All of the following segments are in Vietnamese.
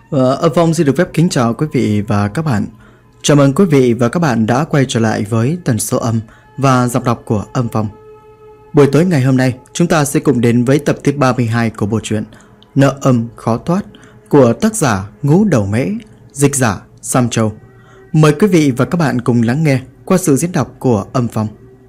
Âm Phong xin được phép kính chào quý vị và các bạn. Chào mừng quý vị và các bạn đã quay trở lại với tần số âm và giọng đọc của Âm Phong. Buổi tối ngày hôm nay, chúng ta sẽ cùng đến với tập thứ 32 của bộ truyện Nợ Âm Khó Thoát của tác giả Ngũ Đầu Mễ, dịch giả Sam Châu. Mời quý vị và các bạn cùng lắng nghe qua sự diễn đọc của Âm Phong.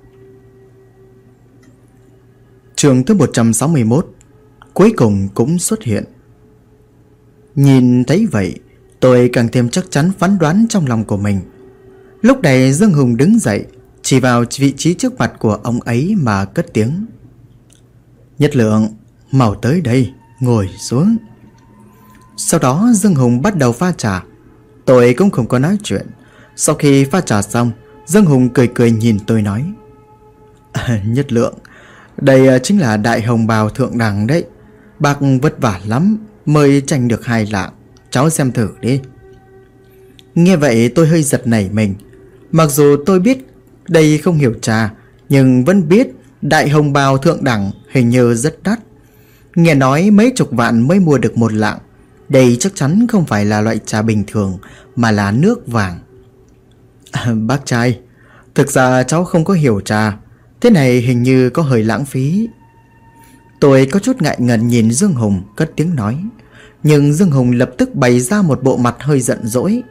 Chương thứ 161 cuối cùng cũng xuất hiện. Nhìn thấy vậy, tôi càng thêm chắc chắn phán đoán trong lòng của mình. Lúc này Dương Hùng đứng dậy, chỉ vào vị trí trước mặt của ông ấy mà cất tiếng: "Nhất Lượng, mau tới đây, ngồi xuống." Sau đó Dương Hùng bắt đầu pha trà. Tôi cũng không có nói chuyện. Sau khi pha trà xong, Dương Hùng cười cười nhìn tôi nói: "Nhất Lượng, đây chính là đại hồng bào thượng đẳng đấy. Bác vất vả lắm mới tranh được 2 lạng, cháu xem thử đi." Nghe vậy tôi hơi giật nảy mình. Mặc dù tôi biết đây không hiểu trà, nhưng vẫn biết đại hồng bào thượng đẳng hình như rất đắt. Nghe nói mấy chục vạn mới mua được 1 lạng. Đây chắc chắn không phải là loại trà bình thường, mà là nước vàng. Bác trai, thực ra cháu không có hiểu trà. Thế này hình như có hơi lãng phí. Tôi có chút ngại ngần nhìn Dương Hùng cất tiếng nói. Nhưng Dương Hùng lập tức bày ra một bộ mặt hơi giận dỗi.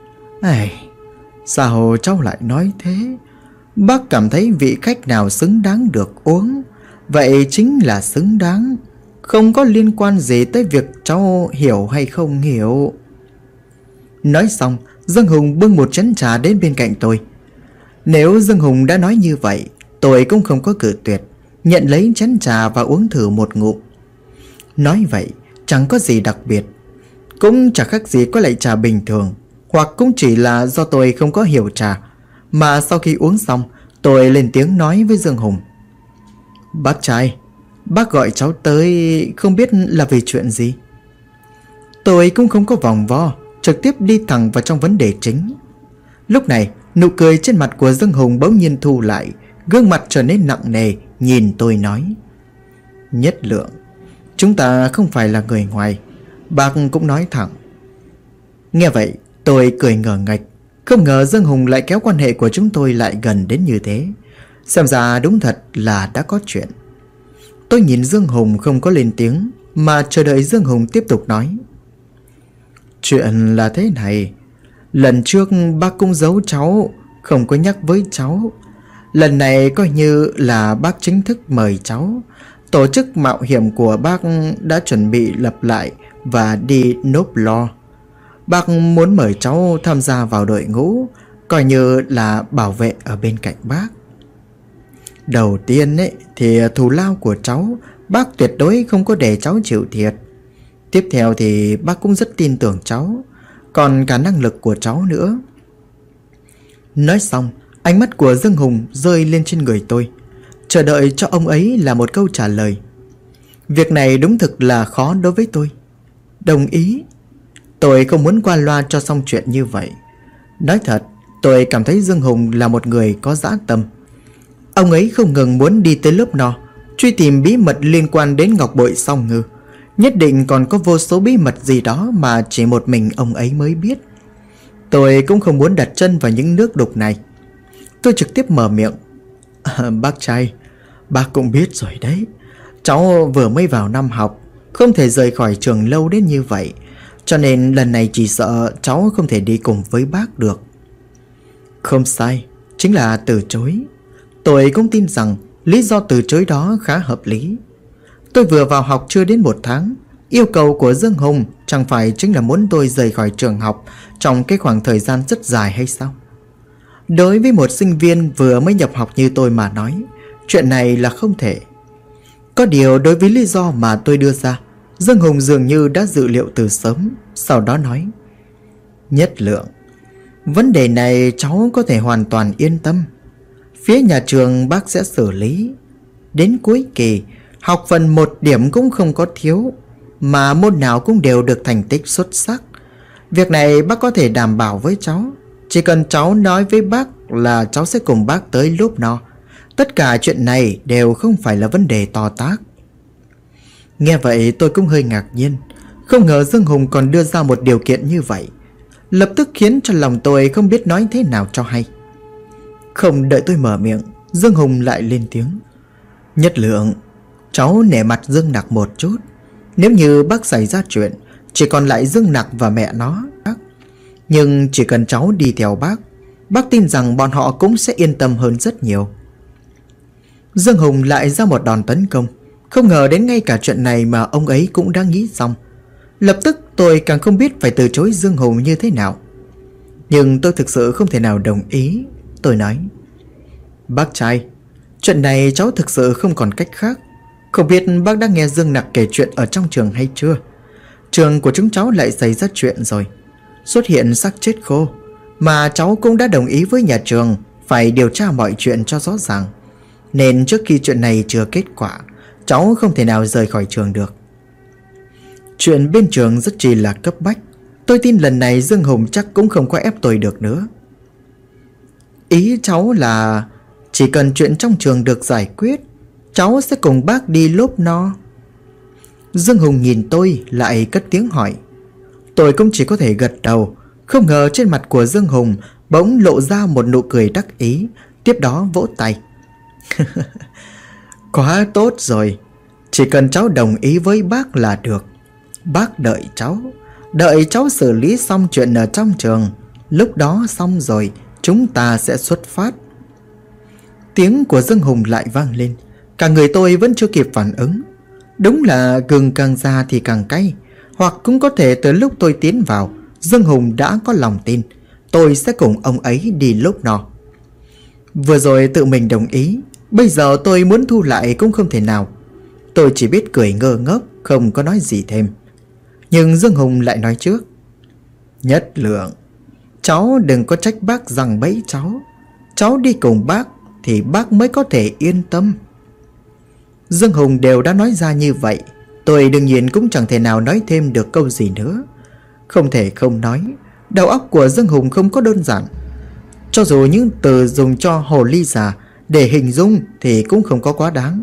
Sao cháu lại nói thế? Bác cảm thấy vị khách nào xứng đáng được uống, vậy chính là xứng đáng, không có liên quan gì tới việc cháu hiểu hay không hiểu. Nói xong, Dương Hùng bưng một chén trà đến bên cạnh tôi. Nếu Dương Hùng đã nói như vậy, tôi cũng không có cự tuyệt, nhận lấy chén trà và uống thử một ngụm. Nói vậy chẳng có gì đặc biệt, cũng chẳng khác gì có loại trà bình thường, hoặc cũng chỉ là do tôi không có hiểu trà. Mà sau khi uống xong, tôi lên tiếng nói với Dương Hùng: "Bác trai, bác gọi cháu tới không biết là vì chuyện gì?" Tôi cũng không có vòng vo, trực tiếp đi thẳng vào trong vấn đề chính. Lúc này, nụ cười trên mặt của Dương Hùng bỗng nhiên thu lại, gương mặt trở nên nặng nề, nhìn tôi nói: "Nhất Lượng, chúng ta không phải là người ngoài, bác cũng nói thẳng." Nghe vậy, tôi cười ngờ ngạch. Không ngờ Dương Hùng lại kéo quan hệ của chúng tôi lại gần đến như thế. Xem ra đúng thật là đã có chuyện. Tôi nhìn Dương Hùng không có lên tiếng, mà chờ đợi Dương Hùng tiếp tục nói. "Chuyện là thế này. Lần trước bác cũng giấu cháu, không có nhắc với cháu. Lần này coi như là bác chính thức mời cháu. Tổ chức mạo hiểm của bác đã chuẩn bị lập lại và đi nộp lo. Bác muốn mời cháu tham gia vào đội ngũ, coi như là bảo vệ ở bên cạnh bác. Đầu tiên thì thù lao của cháu, bác tuyệt đối không có để cháu chịu thiệt. Tiếp theo thì bác cũng rất tin tưởng cháu, còn cả năng lực của cháu nữa." Nói xong, ánh mắt của Dương Hùng rơi lên trên người tôi, chờ đợi cho ông ấy là một câu trả lời. Việc này đúng thực là khó đối với tôi. Đồng ý. Tôi không muốn qua loa cho xong chuyện như vậy. Nói thật, tôi cảm thấy Dương Hùng là một người có dã tâm. Ông ấy không ngừng muốn đi tới lớp nọ, truy tìm bí mật liên quan đến ngọc bội song ngư. Nhất định còn có vô số bí mật gì đó mà chỉ một mình ông ấy mới biết. Tôi cũng không muốn đặt chân vào những nước đục này. Tôi trực tiếp mở miệng: "Bác trai, bác cũng biết rồi đấy. Cháu vừa mới vào năm học, không thể rời khỏi trường lâu đến như vậy. Cho nên lần này chỉ sợ cháu không thể đi cùng với bác được." Không sai, chính là từ chối. Tôi cũng tin rằng lý do từ chối đó khá hợp lý. Tôi vừa vào học chưa đến 1 tháng. Yêu cầu của Dương Hùng chẳng phải chính là muốn tôi rời khỏi trường học trong cái khoảng thời gian rất dài hay sao? Đối với một sinh viên vừa mới nhập học như tôi mà nói, chuyện này là không thể. Có điều đối với lý do mà tôi đưa ra, Dương Hùng dường như đã dự liệu từ sớm. Sau đó nói: "Nhất Lượng, vấn đề này cháu có thể hoàn toàn yên tâm. Phía nhà trường bác sẽ xử lý. Đến cuối kỳ, học phần 1 điểm cũng không có thiếu, mà môn nào cũng đều được thành tích xuất sắc. Việc này bác có thể đảm bảo với cháu. Chỉ cần cháu nói với bác là cháu sẽ cùng bác tới lúc nọ. Tất cả chuyện này đều không phải là vấn đề to tát." Nghe vậy tôi cũng hơi ngạc nhiên. Không ngờ Dương Hùng còn đưa ra một điều kiện như vậy, lập tức khiến cho lòng tôi không biết nói thế nào cho hay. Không đợi tôi mở miệng, Dương Hùng lại lên tiếng. Nhất Lượng, cháu nể mặt Dương Nặc một chút. Nếu như bác xảy ra chuyện, chỉ còn lại Dương Nặc và mẹ nó. Nhưng chỉ cần cháu đi theo bác tin rằng bọn họ cũng sẽ yên tâm hơn rất nhiều. Dương Hùng lại ra một đòn tấn công. Không ngờ đến ngay cả chuyện này mà ông ấy cũng đã nghĩ xong. Lập tức tôi càng không biết phải từ chối Dương Hùng như thế nào. Nhưng tôi thực sự không thể nào đồng ý. Tôi nói, bác trai, chuyện này cháu thực sự không còn cách khác. Không biết bác đã nghe Dương Nặc kể chuyện ở trong trường hay chưa? Trường của chúng cháu lại xảy ra chuyện rồi, xuất hiện xác chết khô. Mà cháu cũng đã đồng ý với nhà trường phải điều tra mọi chuyện cho rõ ràng. Nên trước khi chuyện này chưa kết quả, cháu không thể nào rời khỏi trường được. Chuyện bên trường rất chỉ là cấp bách. Tôi tin lần này Dương Hùng chắc cũng không có ép tôi được nữa. Ý cháu là chỉ cần chuyện trong trường được giải quyết, cháu sẽ cùng bác đi lốp no. Dương Hùng nhìn tôi lại cất tiếng hỏi. Tôi cũng chỉ có thể gật đầu. Không ngờ trên mặt của Dương Hùng bỗng lộ ra một nụ cười đắc ý, tiếp đó vỗ tay. Quá tốt rồi, chỉ cần cháu đồng ý với bác là được. Bác đợi cháu xử lý xong chuyện ở trong trường. Lúc đó xong rồi, chúng ta sẽ xuất phát. Tiếng của Dương Hùng lại vang lên. Cả người tôi vẫn chưa kịp phản ứng. Đúng là gừng càng già thì càng cay. Hoặc cũng có thể từ lúc tôi tiến vào, Dương Hùng đã có lòng tin tôi sẽ cùng ông ấy đi lúc nọ. Vừa rồi tự mình đồng ý, bây giờ tôi muốn thu lại cũng không thể nào. Tôi chỉ biết cười ngơ ngốc, không có nói gì thêm. Nhưng Dương Hùng lại nói trước. Nhất Lượng, cháu đừng có trách bác rằng bẫy cháu. Cháu đi cùng bác thì bác mới có thể yên tâm. Dương Hùng đều đã nói ra như vậy, tôi đương nhiên cũng chẳng thể nào nói thêm được câu gì nữa. Không thể không nói, đầu óc của Dương Hùng không có đơn giản. Cho dù những từ dùng cho hồ ly già để hình dung thì cũng không có quá đáng.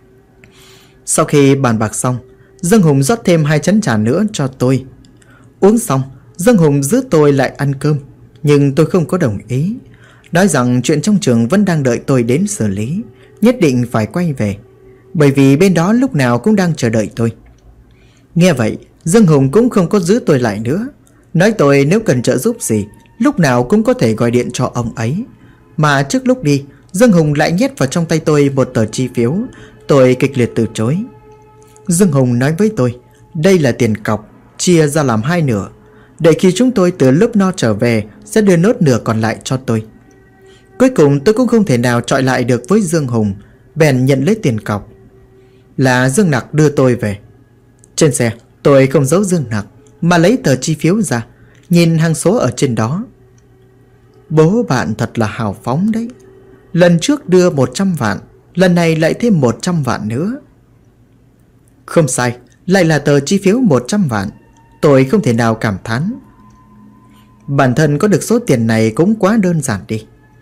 Sau khi bàn bạc xong, Dương Hùng rót thêm 2 chén trà nữa cho tôi. Uống xong, Dương Hùng giữ tôi lại ăn cơm. Nhưng tôi không có đồng ý, nói rằng chuyện trong trường vẫn đang đợi tôi đến xử lý, nhất định phải quay về, bởi vì bên đó lúc nào cũng đang chờ đợi tôi. Nghe vậy, Dương Hùng cũng không có giữ tôi lại nữa, nói tôi nếu cần trợ giúp gì lúc nào cũng có thể gọi điện cho ông ấy. Mà trước lúc đi, Dương Hùng lại nhét vào trong tay tôi một tờ chi phiếu. Tôi kịch liệt từ chối. Dương Hùng nói với tôi, đây là tiền cọc, chia ra làm 2 nửa. Đợi khi chúng tôi từ lớp no trở về sẽ đưa nốt nửa còn lại cho tôi. Cuối cùng tôi cũng không thể nào chọi lại được với Dương Hùng, bèn nhận lấy tiền cọc. Là Dương Nặc đưa tôi về. Trên xe tôi không giấu Dương Nặc, mà lấy tờ chi phiếu ra, nhìn hàng số ở trên đó. Bố bạn thật là hào phóng đấy. Lần trước đưa 100 vạn, lần này lại thêm 100 vạn nữa. Không sai, lại là tờ chi phiếu 100 vạn. Tôi không thể nào cảm thán. Bản thân có được số tiền này cũng quá đơn giản đi.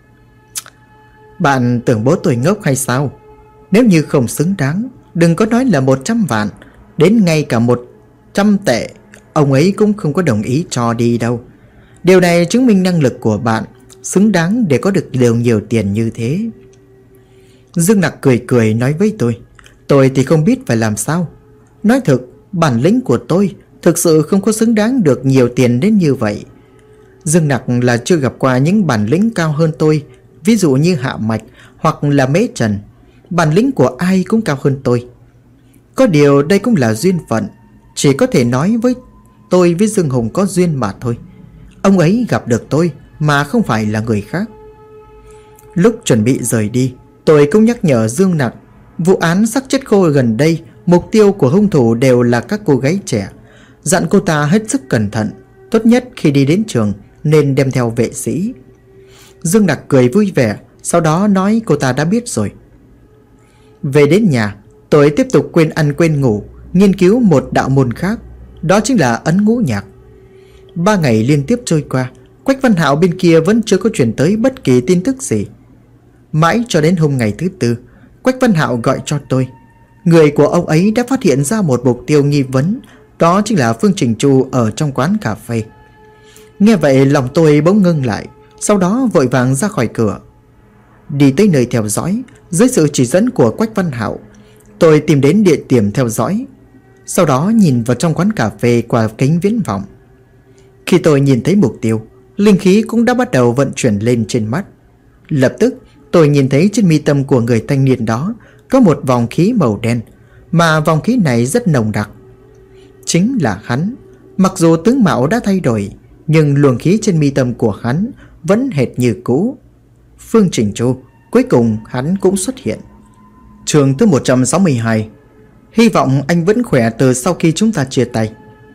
Bạn tưởng bố tôi ngốc hay sao? Nếu như không xứng đáng, đừng có nói là 100 vạn, đến ngay cả 100 tệ ông ấy cũng không có đồng ý cho đi đâu. Điều này chứng minh năng lực của bạn xứng đáng để có được nhiều tiền như thế. Dương Nặc cười cười nói với tôi thì không biết phải làm sao. Nói thực, bản lĩnh của tôi thực sự không có xứng đáng được nhiều tiền đến như vậy. Dương Nặc là chưa gặp qua những bản lĩnh cao hơn tôi, ví dụ như Hạ Mạch hoặc là Mễ Trần. Bản lĩnh của ai cũng cao hơn tôi. Có điều đây cũng là duyên phận, chỉ có thể nói với tôi với Dương Hùng có duyên mà thôi. Ông ấy gặp được tôi mà không phải là người khác. Lúc chuẩn bị rời đi, tôi cũng nhắc nhở Dương Nặc, vụ án xác chết khô gần đây, mục tiêu của hung thủ đều là các cô gái trẻ. Dặn cô ta hết sức cẩn thận, tốt nhất khi đi đến trường nên đem theo vệ sĩ. Dương Nặc cười vui vẻ, sau đó nói cô ta đã biết rồi. Về đến nhà, tôi tiếp tục quên ăn quên ngủ, nghiên cứu một đạo môn khác, đó chính là ấn ngũ nhạc. 3 ngày liên tiếp trôi qua, Quách Văn Hạo bên kia vẫn chưa có chuyển tới bất kỳ tin tức gì. Mãi cho đến hôm ngày thứ 4, Quách Văn Hạo gọi cho tôi. Người của ông ấy đã phát hiện ra một mục tiêu nghi vấn Đó chính là Phương Trình Chu ở trong quán cà phê. Nghe vậy lòng tôi bỗng ngưng lại, sau đó vội vàng ra khỏi cửa. Đi tới nơi theo dõi, dưới sự chỉ dẫn của Quách Văn Hạo, tôi tìm đến địa điểm theo dõi. Sau đó nhìn vào trong quán cà phê qua kính viễn vọng. Khi tôi nhìn thấy mục tiêu, linh khí cũng đã bắt đầu vận chuyển lên trên mắt. Lập tức tôi nhìn thấy trên mi tâm của người thanh niên đó có một vòng khí màu đen, mà vòng khí này rất nồng đặc. Chính là hắn. Mặc dù tướng mạo đã thay đổi, nhưng luồng khí trên mi tâm của hắn vẫn hệt như cũ. Phương Trình Chu, cuối cùng hắn cũng xuất hiện. Chương thứ 162. Hy vọng anh vẫn khỏe từ sau khi chúng ta chia tay.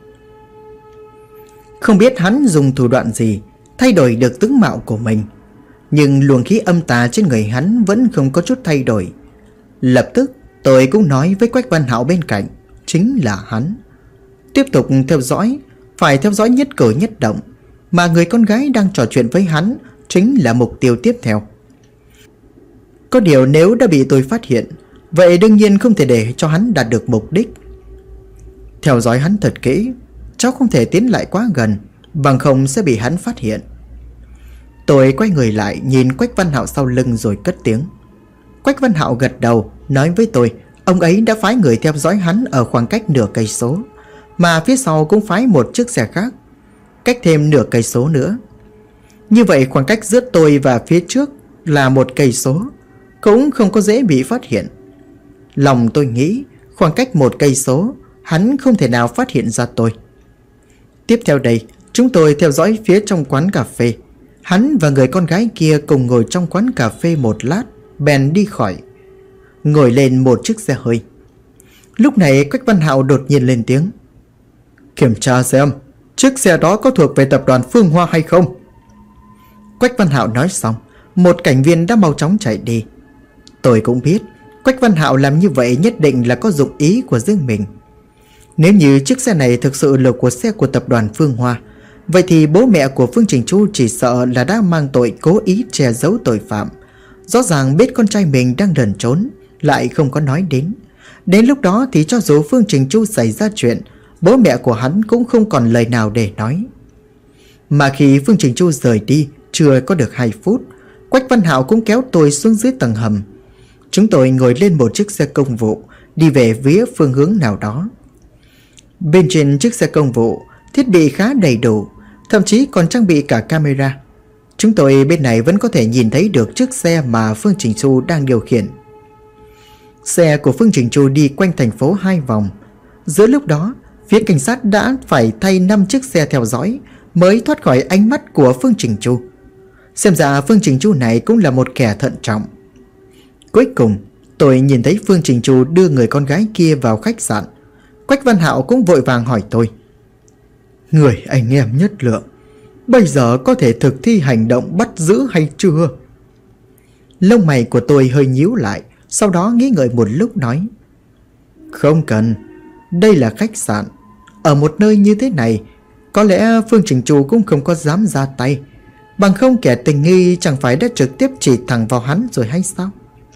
Không biết hắn dùng thủ đoạn gì thay đổi được tướng mạo của mình, nhưng luồng khí âm tà trên người hắn vẫn không có chút thay đổi. Lập tức tôi cũng nói với Quách Văn Hạo bên cạnh, chính là hắn. Tiếp tục theo dõi, phải theo dõi nhất cử nhất động, mà người con gái đang trò chuyện với hắn chính là mục tiêu tiếp theo. Có điều nếu đã bị tôi phát hiện, vậy đương nhiên không thể để cho hắn đạt được mục đích. Theo dõi hắn thật kỹ, cháu không thể tiến lại quá gần, bằng không sẽ bị hắn phát hiện. Tôi quay người lại nhìn Quách Văn Hạo sau lưng rồi cất tiếng. Quách Văn Hạo gật đầu, nói với tôi ông ấy đã phái người theo dõi hắn ở khoảng cách nửa cây số, mà phía sau cũng phái một chiếc xe khác, cách thêm nửa cây số nữa. Như vậy khoảng cách giữa tôi và phía trước là 1 cây số, cũng không có dễ bị phát hiện. Lòng tôi nghĩ khoảng cách 1 cây số, hắn không thể nào phát hiện ra tôi. Tiếp theo đây, chúng tôi theo dõi phía trong quán cà phê. Hắn và người con gái kia cùng ngồi trong quán cà phê một lát, bèn đi khỏi, ngồi lên một chiếc xe hơi. Lúc này Quách Văn Hạo đột nhiên lên tiếng. Kiểm tra xem chiếc xe đó có thuộc về tập đoàn Phương Hoa hay không. Quách Văn Hạo nói xong, một cảnh viên đã mau chóng chạy đi. Tôi cũng biết Quách Văn Hạo làm như vậy nhất định là có dụng ý của riêng mình. Nếu như chiếc xe này thực sự là của xe của tập đoàn Phương Hoa, vậy thì bố mẹ của Phương Trình Chu chỉ sợ là đã mang tội cố ý che giấu tội phạm. Rõ ràng biết con trai mình đang lẩn trốn, lại không có nói đến. Đến lúc đó thì cho dù Phương Trình Chu xảy ra chuyện, bố mẹ của hắn cũng không còn lời nào để nói. Mà khi Phương Trình Chu rời đi chưa có được 2 phút, Quách Văn Hạo cũng kéo tôi xuống dưới tầng hầm. Chúng tôi ngồi lên một chiếc xe công vụ, đi về phía phương hướng nào đó. Bên trên chiếc xe công vụ, thiết bị khá đầy đủ, thậm chí còn trang bị cả camera. Chúng tôi bên này vẫn có thể nhìn thấy được chiếc xe mà Phương Trình Chu đang điều khiển. Xe của Phương Trình Chu đi quanh thành phố 2 vòng. Giữa lúc đó, phía cảnh sát đã phải thay 5 chiếc xe theo dõi mới thoát khỏi ánh mắt của Phương Trình Chu. Xem ra Phương Trình Chu này cũng là một kẻ thận trọng. Cuối cùng tôi nhìn thấy Phương Trình Chu đưa người con gái kia vào khách sạn. Quách Văn Hạo cũng vội vàng hỏi tôi. Người anh em nhất lượng, bây giờ có thể thực thi hành động bắt giữ hay chưa? Lông mày của tôi hơi nhíu lại, sau đó nghĩ ngợi một lúc nói. Không cần, đây là khách sạn. Ở một nơi như thế này, có lẽ Phương Trình Chu cũng không có dám ra tay. Bằng không kẻ tình nghi chẳng phải đã trực tiếp chỉ thẳng vào hắn rồi hay sao?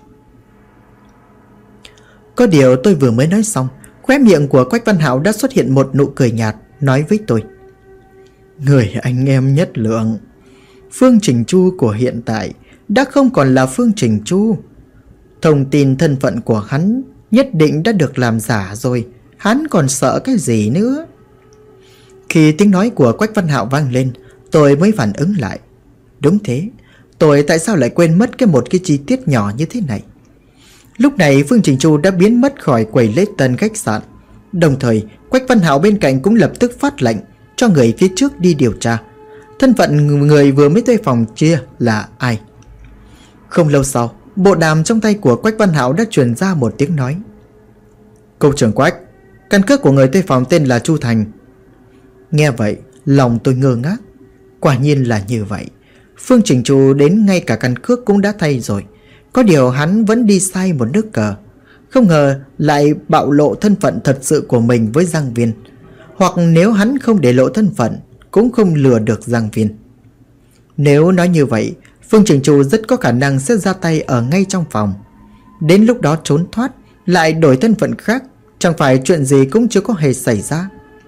Có điều tôi vừa mới nói xong, khóe miệng của Quách Văn Hạo đã xuất hiện một nụ cười nhạt, nói với tôi. Người anh em nhất lượng, Phương Trình Chu của hiện tại đã không còn là Phương Trình Chu. Thông tin thân phận của hắn nhất định đã được làm giả rồi, hắn còn sợ cái gì nữa? Khi tiếng nói của Quách Văn Hạo vang lên, tôi mới phản ứng lại. Đúng thế, tôi tại sao lại quên mất một cái chi tiết nhỏ như thế này? Lúc này Phương Trình Chu đã biến mất khỏi quầy lễ tân khách sạn. Đồng thời Quách Văn Hạo bên cạnh cũng lập tức phát lệnh cho người phía trước đi điều tra thân phận người vừa mới thuê phòng chia là ai. Không lâu sau, bộ đàm trong tay của Quách Văn Hạo đã truyền ra một tiếng nói. Cục trưởng Quách, căn cước của người thuê phòng tên là Chu Thành. Nghe vậy, lòng tôi ngơ ngác. Quả nhiên là như vậy. Phương Trình Chu đến ngay cả căn cước cũng đã thay rồi. Có điều hắn vẫn đi sai một nước cờ. Không ngờ lại bạo lộ thân phận thật sự của mình với Giang Viên. Hoặc nếu hắn không để lộ thân phận, cũng không lừa được Giang Viên. Nếu nói như vậy, Phương Trình Chu rất có khả năng sẽ ra tay ở ngay trong phòng. Đến lúc đó trốn thoát, lại đổi thân phận khác, chẳng phải chuyện gì cũng chưa có hề xảy ra.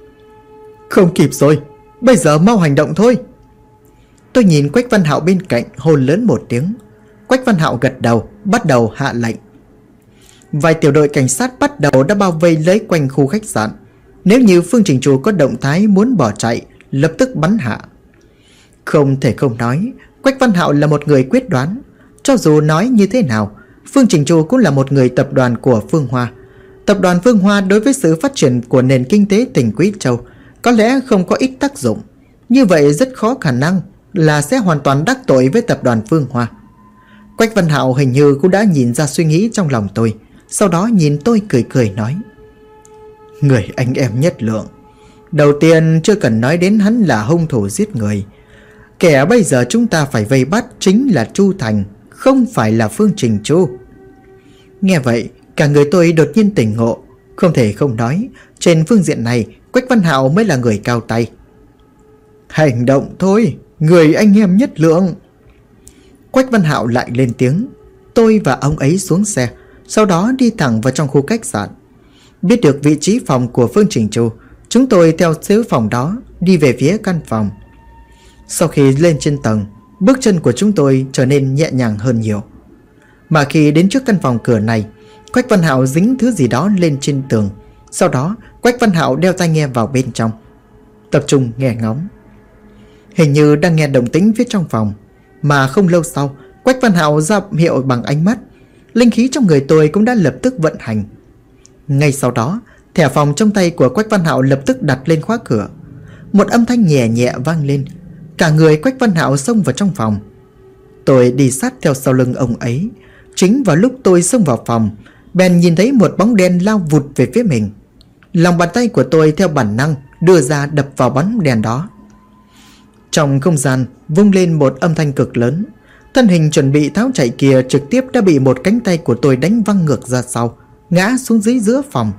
Không kịp rồi, bây giờ mau hành động thôi. Tôi nhìn Quách Văn Hạo bên cạnh, hô lớn một tiếng. Quách Văn Hạo gật đầu, bắt đầu hạ lệnh. Vài tiểu đội cảnh sát bắt đầu đã bao vây lấy quanh khu khách sạn. Nếu như Phương Trình Chu có động thái muốn bỏ chạy, lập tức bắn hạ. Không thể không nói, Quách Văn Hạo là một người quyết đoán. Cho dù nói như thế nào, Phương Trình Chu cũng là một người tập đoàn của Phương Hoa. Tập đoàn Phương Hoa đối với sự phát triển của nền kinh tế tỉnh Quý Châu có lẽ không có ít tác dụng. Như vậy rất khó khả năng là sẽ hoàn toàn đắc tội với tập đoàn Phương Hoa. Quách Văn Hạo hình như cũng đã nhìn ra suy nghĩ trong lòng tôi. Sau đó nhìn tôi cười cười nói: Người anh em nhất lượng. Đầu tiên chưa cần nói đến hắn là hung thủ giết người. Kẻ bây giờ chúng ta phải vây bắt chính là Chu Thành, không phải là Phương Trình Chu. Nghe vậy, cả người tôi đột nhiên tỉnh ngộ. Không thể không nói, trên phương diện này Quách Văn Hạo mới là người cao tay. Hành động thôi, người anh em nhất lượng. Quách Văn Hạo lại lên tiếng. Tôi và ông ấy xuống xe, sau đó đi thẳng vào trong khu khách sạn. Biết được vị trí phòng của Phương Trình Chu, chúng tôi theo số phòng đó đi về phía căn phòng. Sau khi lên trên tầng, bước chân của chúng tôi trở nên nhẹ nhàng hơn nhiều. Mà khi đến trước căn phòng cửa này, Quách Văn Hạo dính thứ gì đó lên trên tường. Sau đó Quách Văn Hạo đeo tai nghe vào bên trong, tập trung nghe ngóng. Hình như đang nghe động tĩnh phía trong phòng. Mà không lâu sau, Quách Văn Hạo ra hiệu bằng ánh mắt. Linh khí trong người tôi cũng đã lập tức vận hành. Ngay sau đó, thẻ phòng trong tay của Quách Văn Hạo lập tức đặt lên khóa cửa. Một âm thanh nhẹ nhẹ vang lên. Cả người Quách Văn Hạo xông vào trong phòng. Tôi đi sát theo sau lưng ông ấy. Chính vào lúc tôi xông vào phòng, bèn nhìn thấy một bóng đen lao vụt về phía mình. Lòng bàn tay của tôi theo bản năng đưa ra đập vào bóng đèn đó. Trong không gian vung lên một âm thanh cực lớn. Thân hình chuẩn bị tháo chạy kia trực tiếp đã bị một cánh tay của tôi đánh văng ngược ra sau, ngã xuống dưới giữa phòng.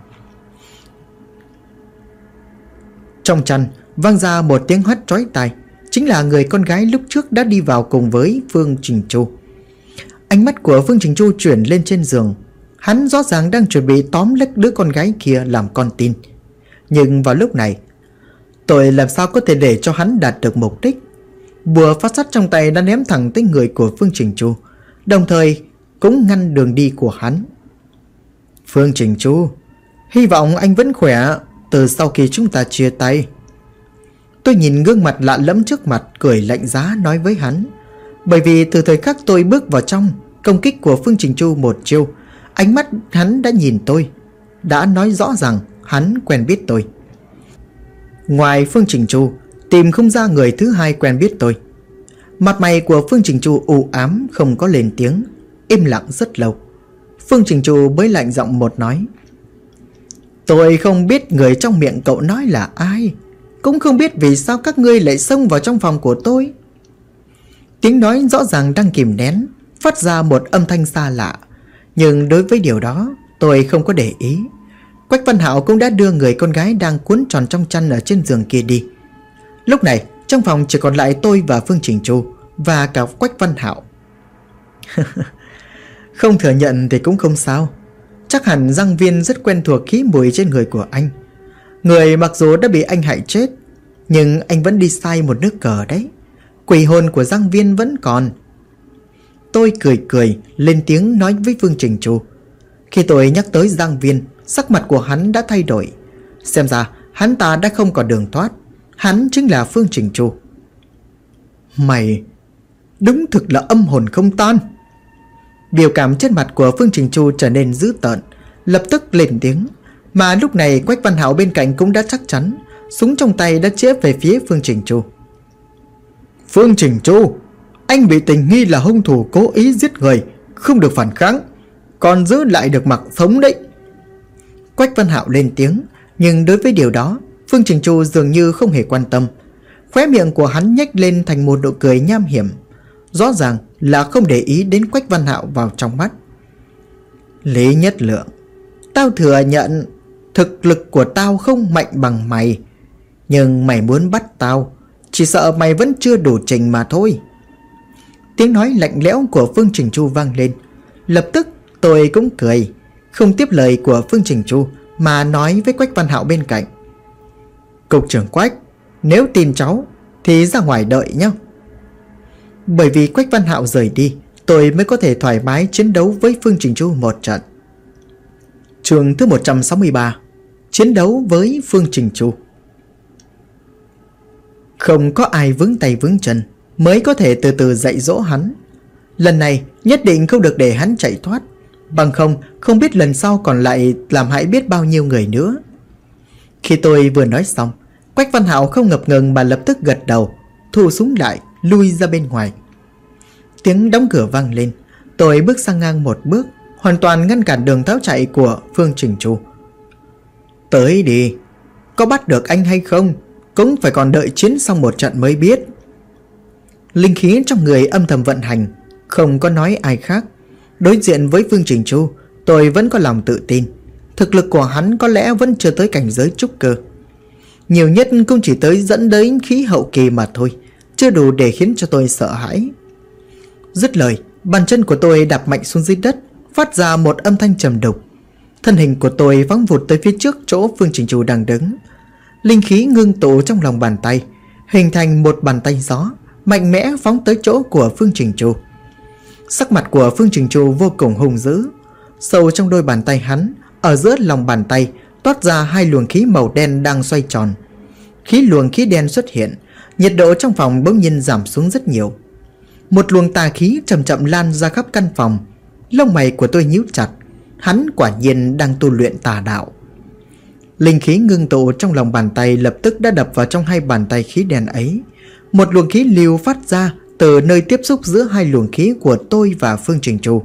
Trong chăn vang ra một tiếng hét chói tai. Chính là người con gái lúc trước đã đi vào cùng với Phương Trình Chu. Ánh mắt của Phương Trình Chu chuyển lên trên giường. Hắn rõ ràng đang chuẩn bị tóm lấy đứa con gái kia làm con tin. Nhưng vào lúc này, tôi làm sao có thể để cho hắn đạt được mục đích. Bùa phát sắt trong tay đã ném thẳng tới người của Phương Trình Chu, đồng thời cũng ngăn đường đi của hắn. Phương Trình Chu, hy vọng anh vẫn khỏe từ sau khi chúng ta chia tay. Tôi nhìn gương mặt lạ lẫm trước mặt, cười lạnh giá nói với hắn. Bởi vì từ thời khắc tôi bước vào trong công kích của Phương Trình Chu một chiêu, ánh mắt hắn đã nhìn tôi, đã nói rõ rằng hắn quen biết tôi. Ngoài Phương Trình Chu, tìm không ra người thứ hai quen biết tôi. Mặt mày của Phương Trình Chu u ám, không có lên tiếng, im lặng rất lâu. Phương Trình Chu mới lạnh giọng một nói: Tôi không biết người trong miệng cậu nói là ai, cũng không biết vì sao các ngươi lại xông vào trong phòng của tôi. Tiếng nói rõ ràng đang kìm nén, phát ra một âm thanh xa lạ. Nhưng đối với điều đó tôi không có để ý. Quách Văn Hạo cũng đã đưa người con gái đang cuốn tròn trong chăn ở trên giường kia đi. Lúc này trong phòng chỉ còn lại tôi và Phương Trình Chu và cả Quách Văn Hạo. Không thừa nhận thì cũng không sao. Chắc hẳn Giang Viên rất quen thuộc khí mùi trên người của anh. Người mặc dù đã bị anh hại chết, nhưng anh vẫn đi sai một nước cờ đấy. Quỷ hồn của Giang Viên vẫn còn. Tôi cười cười lên tiếng nói với Phương Trình Chu. Khi tôi nhắc tới Giang Viên, sắc mặt của hắn đã thay đổi. Xem ra hắn ta đã không còn đường thoát. Hắn chính là Phương Trình Chu. Mày đúng thực là âm hồn không tan. Biểu cảm trên mặt của Phương Trình Chu trở nên dữ tợn, lập tức lên tiếng. Mà lúc này Quách Văn Hạo bên cạnh cũng đã chắc chắn, súng trong tay đã chĩa về phía Phương Trình Chu. Phương Trình Chu, anh bị tình nghi là hung thủ cố ý giết người, không được phản kháng, còn giữ lại được mạng sống đấy. Quách Văn Hạo lên tiếng, nhưng đối với điều đó Phương Trình Chu dường như không hề quan tâm. Khóe miệng của hắn nhếch lên thành một nụ cười nham hiểm, rõ ràng là không để ý đến Quách Văn Hạo vào trong mắt. Lý Nhất Lượng, tao thừa nhận thực lực của tao không mạnh bằng mày, nhưng mày muốn bắt tao, chỉ sợ mày vẫn chưa đủ trình mà thôi. Tiếng nói lạnh lẽo của Phương Trình Chu vang lên. Lập tức tôi cũng cười, không tiếp lời của Phương Trình Chu mà nói với Quách Văn Hạo bên cạnh. Cục trưởng Quách, nếu tin cháu thì ra ngoài đợi nhé. Bởi vì Quách Văn Hạo rời đi, tôi mới có thể thoải mái chiến đấu với Phương Trình Chu một trận. Chương thứ 163: Chiến đấu với Phương Trình Chu. Không có ai vướng tay vướng chân mới có thể từ từ dạy dỗ hắn. Lần này nhất định không được để hắn chạy thoát, bằng không biết lần sau còn lại làm hại biết bao nhiêu người nữa. Khi tôi vừa nói xong, Quách Văn Hạo không ngập ngừng mà lập tức gật đầu, thu súng lại, lui ra bên ngoài. Tiếng đóng cửa vang lên, tôi bước sang ngang một bước, hoàn toàn ngăn cản đường tháo chạy của Phương Trình Chu. Tới đi, có bắt được anh hay không cũng phải còn đợi chiến xong một trận mới biết. Linh khí trong người âm thầm vận hành, không có nói ai khác. Đối diện với Phương Trình Chu, tôi vẫn có lòng tự tin. Thực lực của hắn có lẽ vẫn chưa tới cảnh giới trúc cơ, nhiều nhất cũng chỉ tới dẫn đến khí hậu kỳ mà thôi, chưa đủ để khiến cho tôi sợ hãi. Dứt lời, bàn chân của tôi đạp mạnh xuống dưới đất, phát ra một âm thanh trầm đục. Thân hình của tôi phóng vụt tới phía trước chỗ Phương Trình Chu đang đứng. Linh khí ngưng tụ trong lòng bàn tay, hình thành một bàn tay gió, mạnh mẽ phóng tới chỗ của Phương Trình Chu. Sắc mặt của Phương Trình Chu vô cùng hung dữ. Sâu trong đôi bàn tay hắn, ở giữa lòng bàn tay toát ra hai luồng khí màu đen đang xoay tròn. Khi luồng khí đen xuất hiện, nhiệt độ trong phòng bỗng nhiên giảm xuống rất nhiều. Một luồng tà khí chậm chậm lan ra khắp căn phòng. Lông mày của tôi nhíu chặt, hắn quả nhiên đang tu luyện tà đạo. Linh khí ngưng tụ trong lòng bàn tay lập tức đã đập vào trong hai bàn tay khí đen ấy. Một luồng khí lưu phát ra từ nơi tiếp xúc giữa hai luồng khí của tôi và Phương Trình Chu.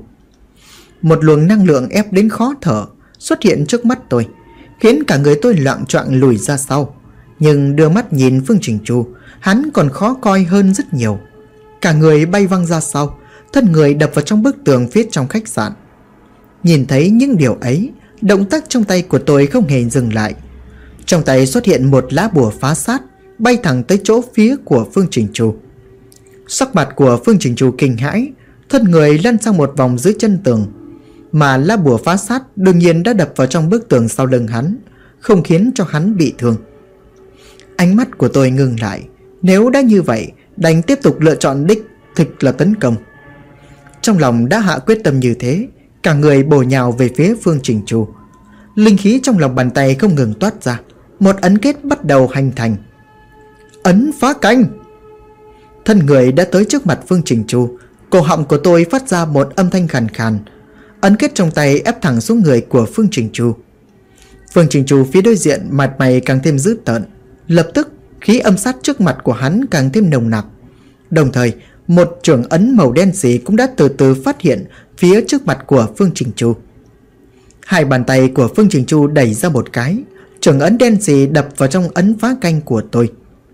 Một luồng năng lượng ép đến khó thở xuất hiện trước mắt tôi, khiến cả người tôi loạng choạng lùi ra sau. Nhưng đưa mắt nhìn Phương Trình Chu, hắn còn khó coi hơn rất nhiều. Cả người bay văng ra sau, thân người đập vào trong bức tường phía trong khách sạn. Nhìn thấy những điều ấy, động tác trong tay của tôi không hề dừng lại. Trong tay xuất hiện một lá bùa phá sát, bay thẳng tới chỗ phía của Phương Trình Chu. Sắc mặt của Phương Trình Chu kinh hãi, thân người lăn sang một vòng dưới chân tường. Mà lá bùa phá sát đương nhiên đã đập vào trong bức tường sau lưng hắn, không khiến cho hắn bị thương. Ánh mắt của tôi ngừng lại. Nếu đã như vậy, đành tiếp tục lựa chọn đích thực là tấn công. Trong lòng đã hạ quyết tâm như thế, cả người bổ nhào về phía Phương Trình Chu. Linh khí trong lòng bàn tay không ngừng toát ra, một ấn kết bắt đầu hình thành. Ấn phá canh. Thân người đã tới trước mặt Phương Trình Chu, cổ họng của tôi phát ra một âm thanh khàn khàn. Ấn kết trong tay ép thẳng xuống người của Phương Trình Chu. Phương Trình Chu phía đối diện mặt mày càng thêm dữ tợn. Lập tức khí âm sát trước mặt của hắn càng thêm nồng nặc. Đồng thời một chưởng ấn màu đen xì cũng đã từ từ phát hiện phía trước mặt của Phương Trình Chu. Hai bàn tay của Phương Trình Chu đẩy ra một cái, chưởng ấn đen xì đập vào trong ấn phá canh của tôi.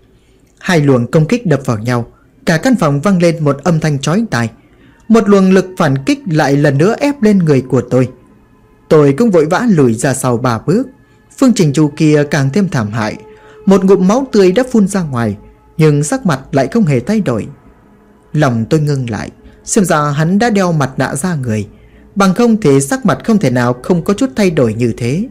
Hai luồng công kích đập vào nhau, cả căn phòng vang lên một âm thanh chói tai. Một luồng lực phản kích lại lần nữa ép lên người của tôi. Tôi cũng vội vã lùi ra sau 3 bước. Phương Trình Chu kia càng thêm thảm hại, một ngụm máu tươi đã phun ra ngoài, nhưng sắc mặt lại không hề thay đổi. Lòng tôi ngưng lại, xem ra hắn đã đeo mặt nạ ra người, bằng không thì sắc mặt không thể nào không có chút thay đổi như thế.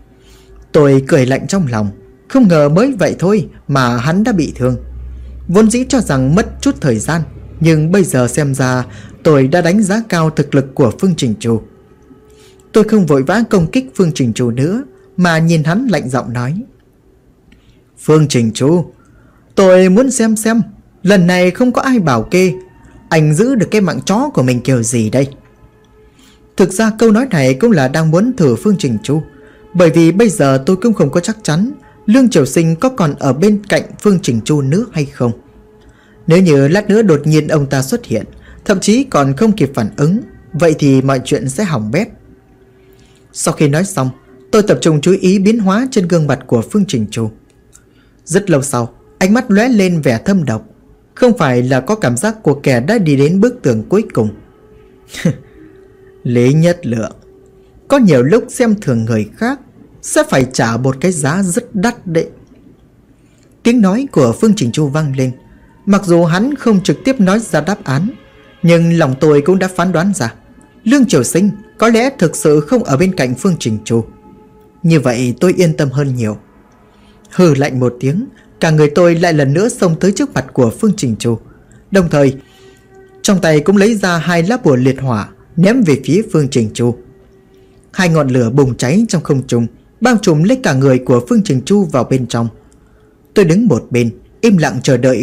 Tôi cười lạnh trong lòng, không ngờ mới vậy thôi mà hắn đã bị thương. Vốn dĩ cho rằng mất chút thời gian, nhưng bây giờ xem ra tôi đã đánh giá cao thực lực của Phương Trình Chu. Tôi không vội vã công kích Phương Trình Chu nữa, mà nhìn hắn lạnh giọng nói: Phương Trình Chu, tôi muốn xem lần này không có ai bảo kê, anh giữ được cái mạng chó của mình kiểu gì đây? Thực ra câu nói này cũng là đang muốn thử Phương Trình Chu, bởi vì bây giờ tôi cũng không có chắc chắn Lương Triều Sinh có còn ở bên cạnh Phương Trình Chu nữa hay không. Nếu như lát nữa đột nhiên ông ta xuất hiện, thậm chí còn không kịp phản ứng, vậy thì mọi chuyện sẽ hỏng bét. Sau khi nói xong, tôi tập trung chú ý biến hóa trên gương mặt của Phương Trình Chu. Rất lâu sau, ánh mắt lóe lên vẻ thâm độc, không phải là có cảm giác của kẻ đã đi đến bức tường cuối cùng. Lý Nhất Lượng, có nhiều lúc xem thường người khác sẽ phải trả một cái giá rất đắt đấy. Tiếng nói của Phương Trình Chu vang lên. Mặc dù hắn không trực tiếp nói ra đáp án, nhưng lòng tôi cũng đã phán đoán ra Lương Triều Sinh có lẽ thực sự không ở bên cạnh Phương Trình Chu. Như vậy tôi yên tâm hơn nhiều. Hừ lạnh một tiếng, cả người tôi lại lần nữa xông tới trước mặt của Phương Trình Chu. Đồng thời trong tay cũng lấy ra 2 lá bùa liệt hỏa ném về phía Phương Trình Chu. 2 ngọn lửa bùng cháy trong không trung, bao trùm lấy cả người của Phương Trình Chu vào bên trong. Tôi đứng một bên, im lặng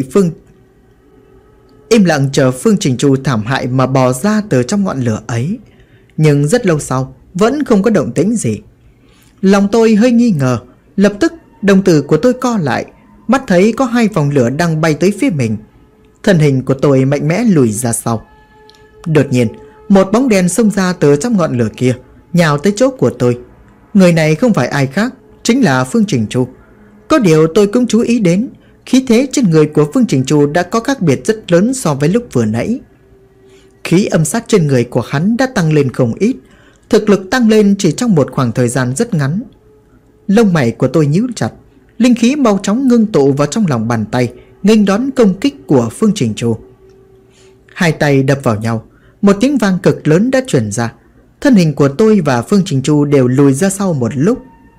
chờ Phương Trình Chu thảm hại mà bò ra từ trong ngọn lửa ấy. Nhưng rất lâu sau vẫn không có động tĩnh gì. Lòng tôi hơi nghi ngờ, lập tức đồng tử của tôi co lại, mắt thấy có 2 vòng lửa đang bay tới phía mình. Thân hình của tôi mạnh mẽ lùi ra sau. Đột nhiên một bóng đen xông ra từ trong ngọn lửa kia, nhào tới chỗ của tôi. Người này không phải ai khác, chính là Phương Trình Chu. Có điều tôi cũng chú ý đến khí thế trên người của Phương Trình Chu đã có khác biệt rất lớn so với lúc vừa nãy. Khí âm sát trên người của hắn đã tăng lên không ít, thực lực tăng lên chỉ trong một khoảng thời gian rất ngắn. Lông mày của tôi nhíu chặt, linh khí mau chóng ngưng tụ vào trong lòng bàn tay, nghênh đón công kích của Phương Trình Chu. 2 tay đập vào nhau, một tiếng vang cực lớn đã truyền ra. Thân hình của tôi và Phương Trình Chu đều lùi ra sau một lúc.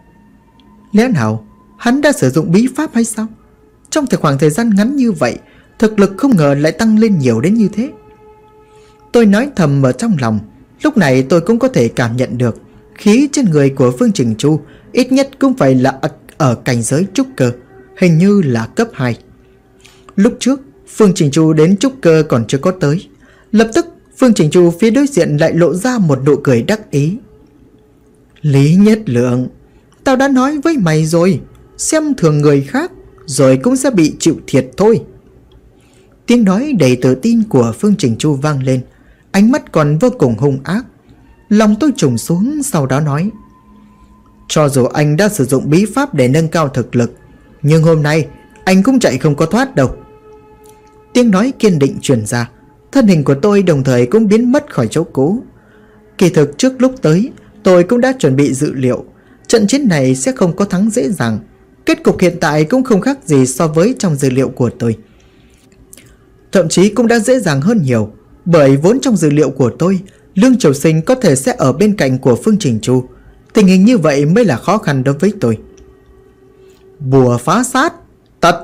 Lẽ nào hắn đã sử dụng bí pháp hay sao? Trong khoảng thời gian ngắn như vậy, thực lực không ngờ lại tăng lên nhiều đến như thế. Tôi nói thầm ở trong lòng. Lúc này tôi cũng có thể cảm nhận được khí trên người của Phương Trình Chu ít nhất cũng phải là ở cảnh giới trúc cơ, hình như là cấp 2. Lúc trước Phương Trình Chu đến trúc cơ còn chưa có tới. Lập tức Phương Trình Chu phía đối diện lại lộ ra một nụ cười đắc ý. Lý Nhất Lượng, tao đã nói với mày rồi, xem thường người khác rồi cũng sẽ bị chịu thiệt thôi. Tiếng nói đầy tự tin của Phương Trình Chu vang lên, ánh mắt còn vô cùng hung ác. Lòng tôi trùng xuống, sau đó nói: cho dù anh đã sử dụng bí pháp để nâng cao thực lực, nhưng hôm nay anh cũng chạy không có thoát đâu. Tiếng nói kiên định truyền ra, thân hình của tôi đồng thời cũng biến mất khỏi chỗ cũ. Kỳ thực trước lúc tới, tôi cũng đã chuẩn bị dự liệu trận chiến này sẽ không có thắng dễ dàng. Kết cục hiện tại cũng không khác gì so với trong dự liệu của tôi. Thậm chí cũng đã dễ dàng hơn nhiều, bởi vốn trong dự liệu của tôi, Lương Triều Sinh có thể sẽ ở bên cạnh của Phương Trình Chu. Tình hình như vậy mới là khó khăn đối với tôi. Bùa phá sát, tật!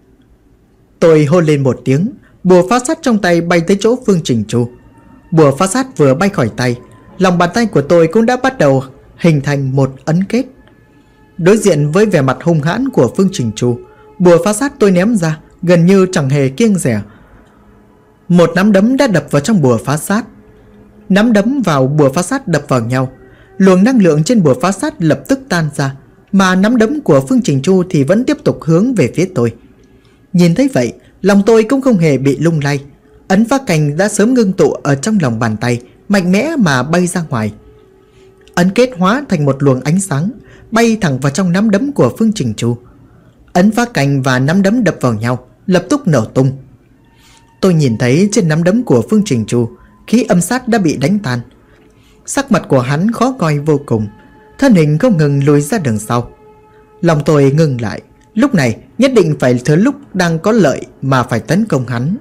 Tôi hô lên một tiếng, bùa phá sát trong tay bay tới chỗ Phương Trình Chu. Bùa phá sát vừa bay khỏi tay, lòng bàn tay của tôi cũng đã bắt đầu hình thành một ấn kết. Đối diện với vẻ mặt hung hãn của Phương Trình Chu, bùa phá sát tôi ném ra gần như chẳng hề kiêng dè. Một nắm đấm đã đập vào trong bùa phá sát. Nắm đấm vào bùa phá sát đập vào nhau, luồng năng lượng trên bùa phá sát lập tức tan ra, mà nắm đấm của Phương Trình Chu thì vẫn tiếp tục hướng về phía tôi. Nhìn thấy vậy, lòng tôi cũng không hề bị lung lay. Ấn phá cành đã sớm ngưng tụ ở trong lòng bàn tay, mạnh mẽ mà bay ra ngoài. Ấn kết hóa thành một luồng ánh sáng, bay thẳng vào trong nắm đấm của Phương Trình Chu. Ấn phá cành và nắm đấm đập vào nhau, lập tức nổ tung. Tôi nhìn thấy trên nắm đấm của Phương Trình Chu, khí âm sát đã bị đánh tan. Sắc mặt của hắn khó coi vô cùng, thân hình không ngừng lùi ra đằng sau. Lòng tôi ngừng lại, lúc này nhất định phải thừa lúc đang có lợi mà phải tấn công hắn.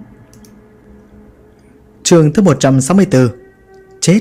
Chương thứ 164. Chết.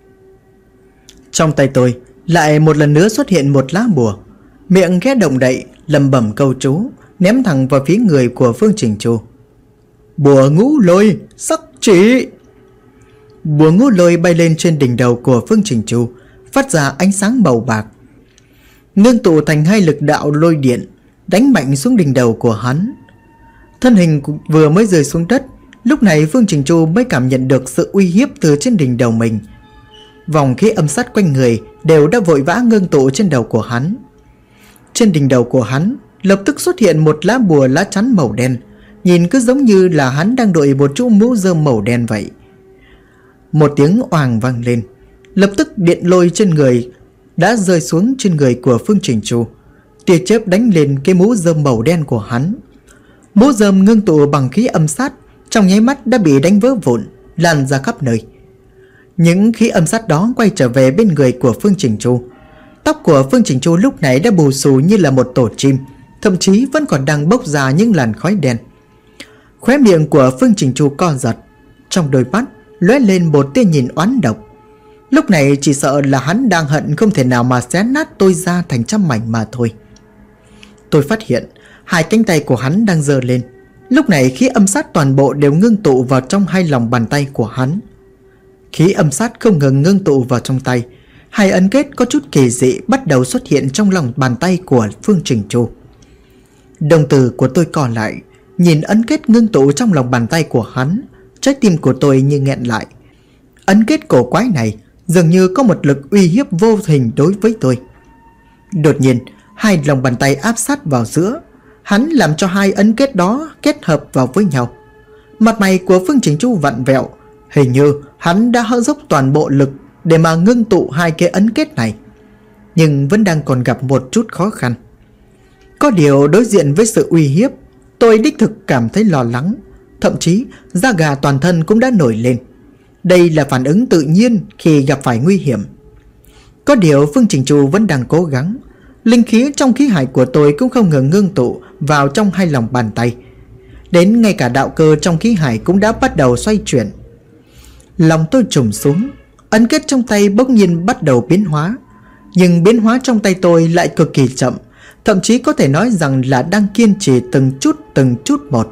Trong tay tôi lại một lần nữa xuất hiện một lá bùa, miệng khẽ động đậy lẩm bẩm câu chú, ném thẳng vào phía người của Phương Trình Chu. Bùa ngũ lôi sắc chỉ. Bùa ngũ lôi bay lên trên đỉnh đầu của Phương Trình Chu, phát ra ánh sáng màu bạc, ngưng tụ thành 2 lực đạo lôi điện, đánh mạnh xuống đỉnh đầu của hắn. Thân hình vừa mới rơi xuống đất, lúc này Phương Trình Chu mới cảm nhận được sự uy hiếp từ trên đỉnh đầu mình. Vòng khí âm sát quanh người đều đã vội vã ngưng tụ trên đầu của hắn. Trên đỉnh đầu của hắn lập tức xuất hiện một lá bùa lá chắn màu đen, nhìn cứ giống như là hắn đang đội một chú mũ rơm màu đen vậy. Một tiếng oàng vang lên, lập tức điện lôi trên người đã rơi xuống trên người của Phương Trình Chu. Tia chớp đánh lên cái mũ rơm màu đen của hắn. Mũ rơm ngưng tụ bằng khí âm sát trong nháy mắt đã bị đánh vỡ vụn, lan ra khắp nơi. Những khí âm sát đó quay trở về bên người của Phương Trình Chu. Tóc của Phương Trình Chu lúc này đã bù xù như là một tổ chim, thậm chí vẫn còn đang bốc ra những làn khói đen. Khóe miệng của Phương Trình Chu co giật, trong đôi mắt lóe lên một tia nhìn oán độc. Lúc này chỉ sợ là hắn đang hận không thể nào mà xé nát tôi ra thành trăm mảnh mà thôi. Tôi phát hiện hai cánh tay của hắn đang giơ lên. Lúc này khí âm sát toàn bộ đều ngưng tụ vào trong hai lòng bàn tay của hắn. Khí âm sát không ngừng ngưng tụ vào trong tay. Hai ấn kết có chút kỳ dị bắt đầu xuất hiện trong lòng bàn tay của Phương Trình Chu. Đồng tử của tôi co lại, nhìn ấn kết ngưng tụ trong lòng bàn tay của hắn. Trái tim của tôi như nghẹn lại. Ấn kết cổ quái này dường như có một lực uy hiếp vô hình đối với tôi. Đột nhiên, hai lòng bàn tay áp sát vào giữa. Hắn làm cho hai ấn kết đó kết hợp vào với nhau. Mặt mày của Phương Trình Chu vặn vẹo. Hình như hắn đã hao dốc toàn bộ lực để mà ngưng tụ hai cái ấn kết này, nhưng vẫn đang còn gặp một chút khó khăn. Có điều đối diện với sự uy hiếp, tôi đích thực cảm thấy lo lắng. Thậm chí da gà toàn thân cũng đã nổi lên. Đây là phản ứng tự nhiên khi gặp phải nguy hiểm. Có điều Phương Trình Chu vẫn đang cố gắng. Linh khí trong khí hải của tôi cũng không ngừng ngưng tụ vào trong hai lòng bàn tay. Đến ngay cả đạo cơ trong khí hải cũng đã bắt đầu xoay chuyển. Lòng tôi trùng xuống. Ấn kết trong tay bỗng nhiên bắt đầu biến hóa. Nhưng biến hóa trong tay tôi lại cực kỳ chậm. Thậm chí có thể nói rằng là đang kiên trì từng chút một.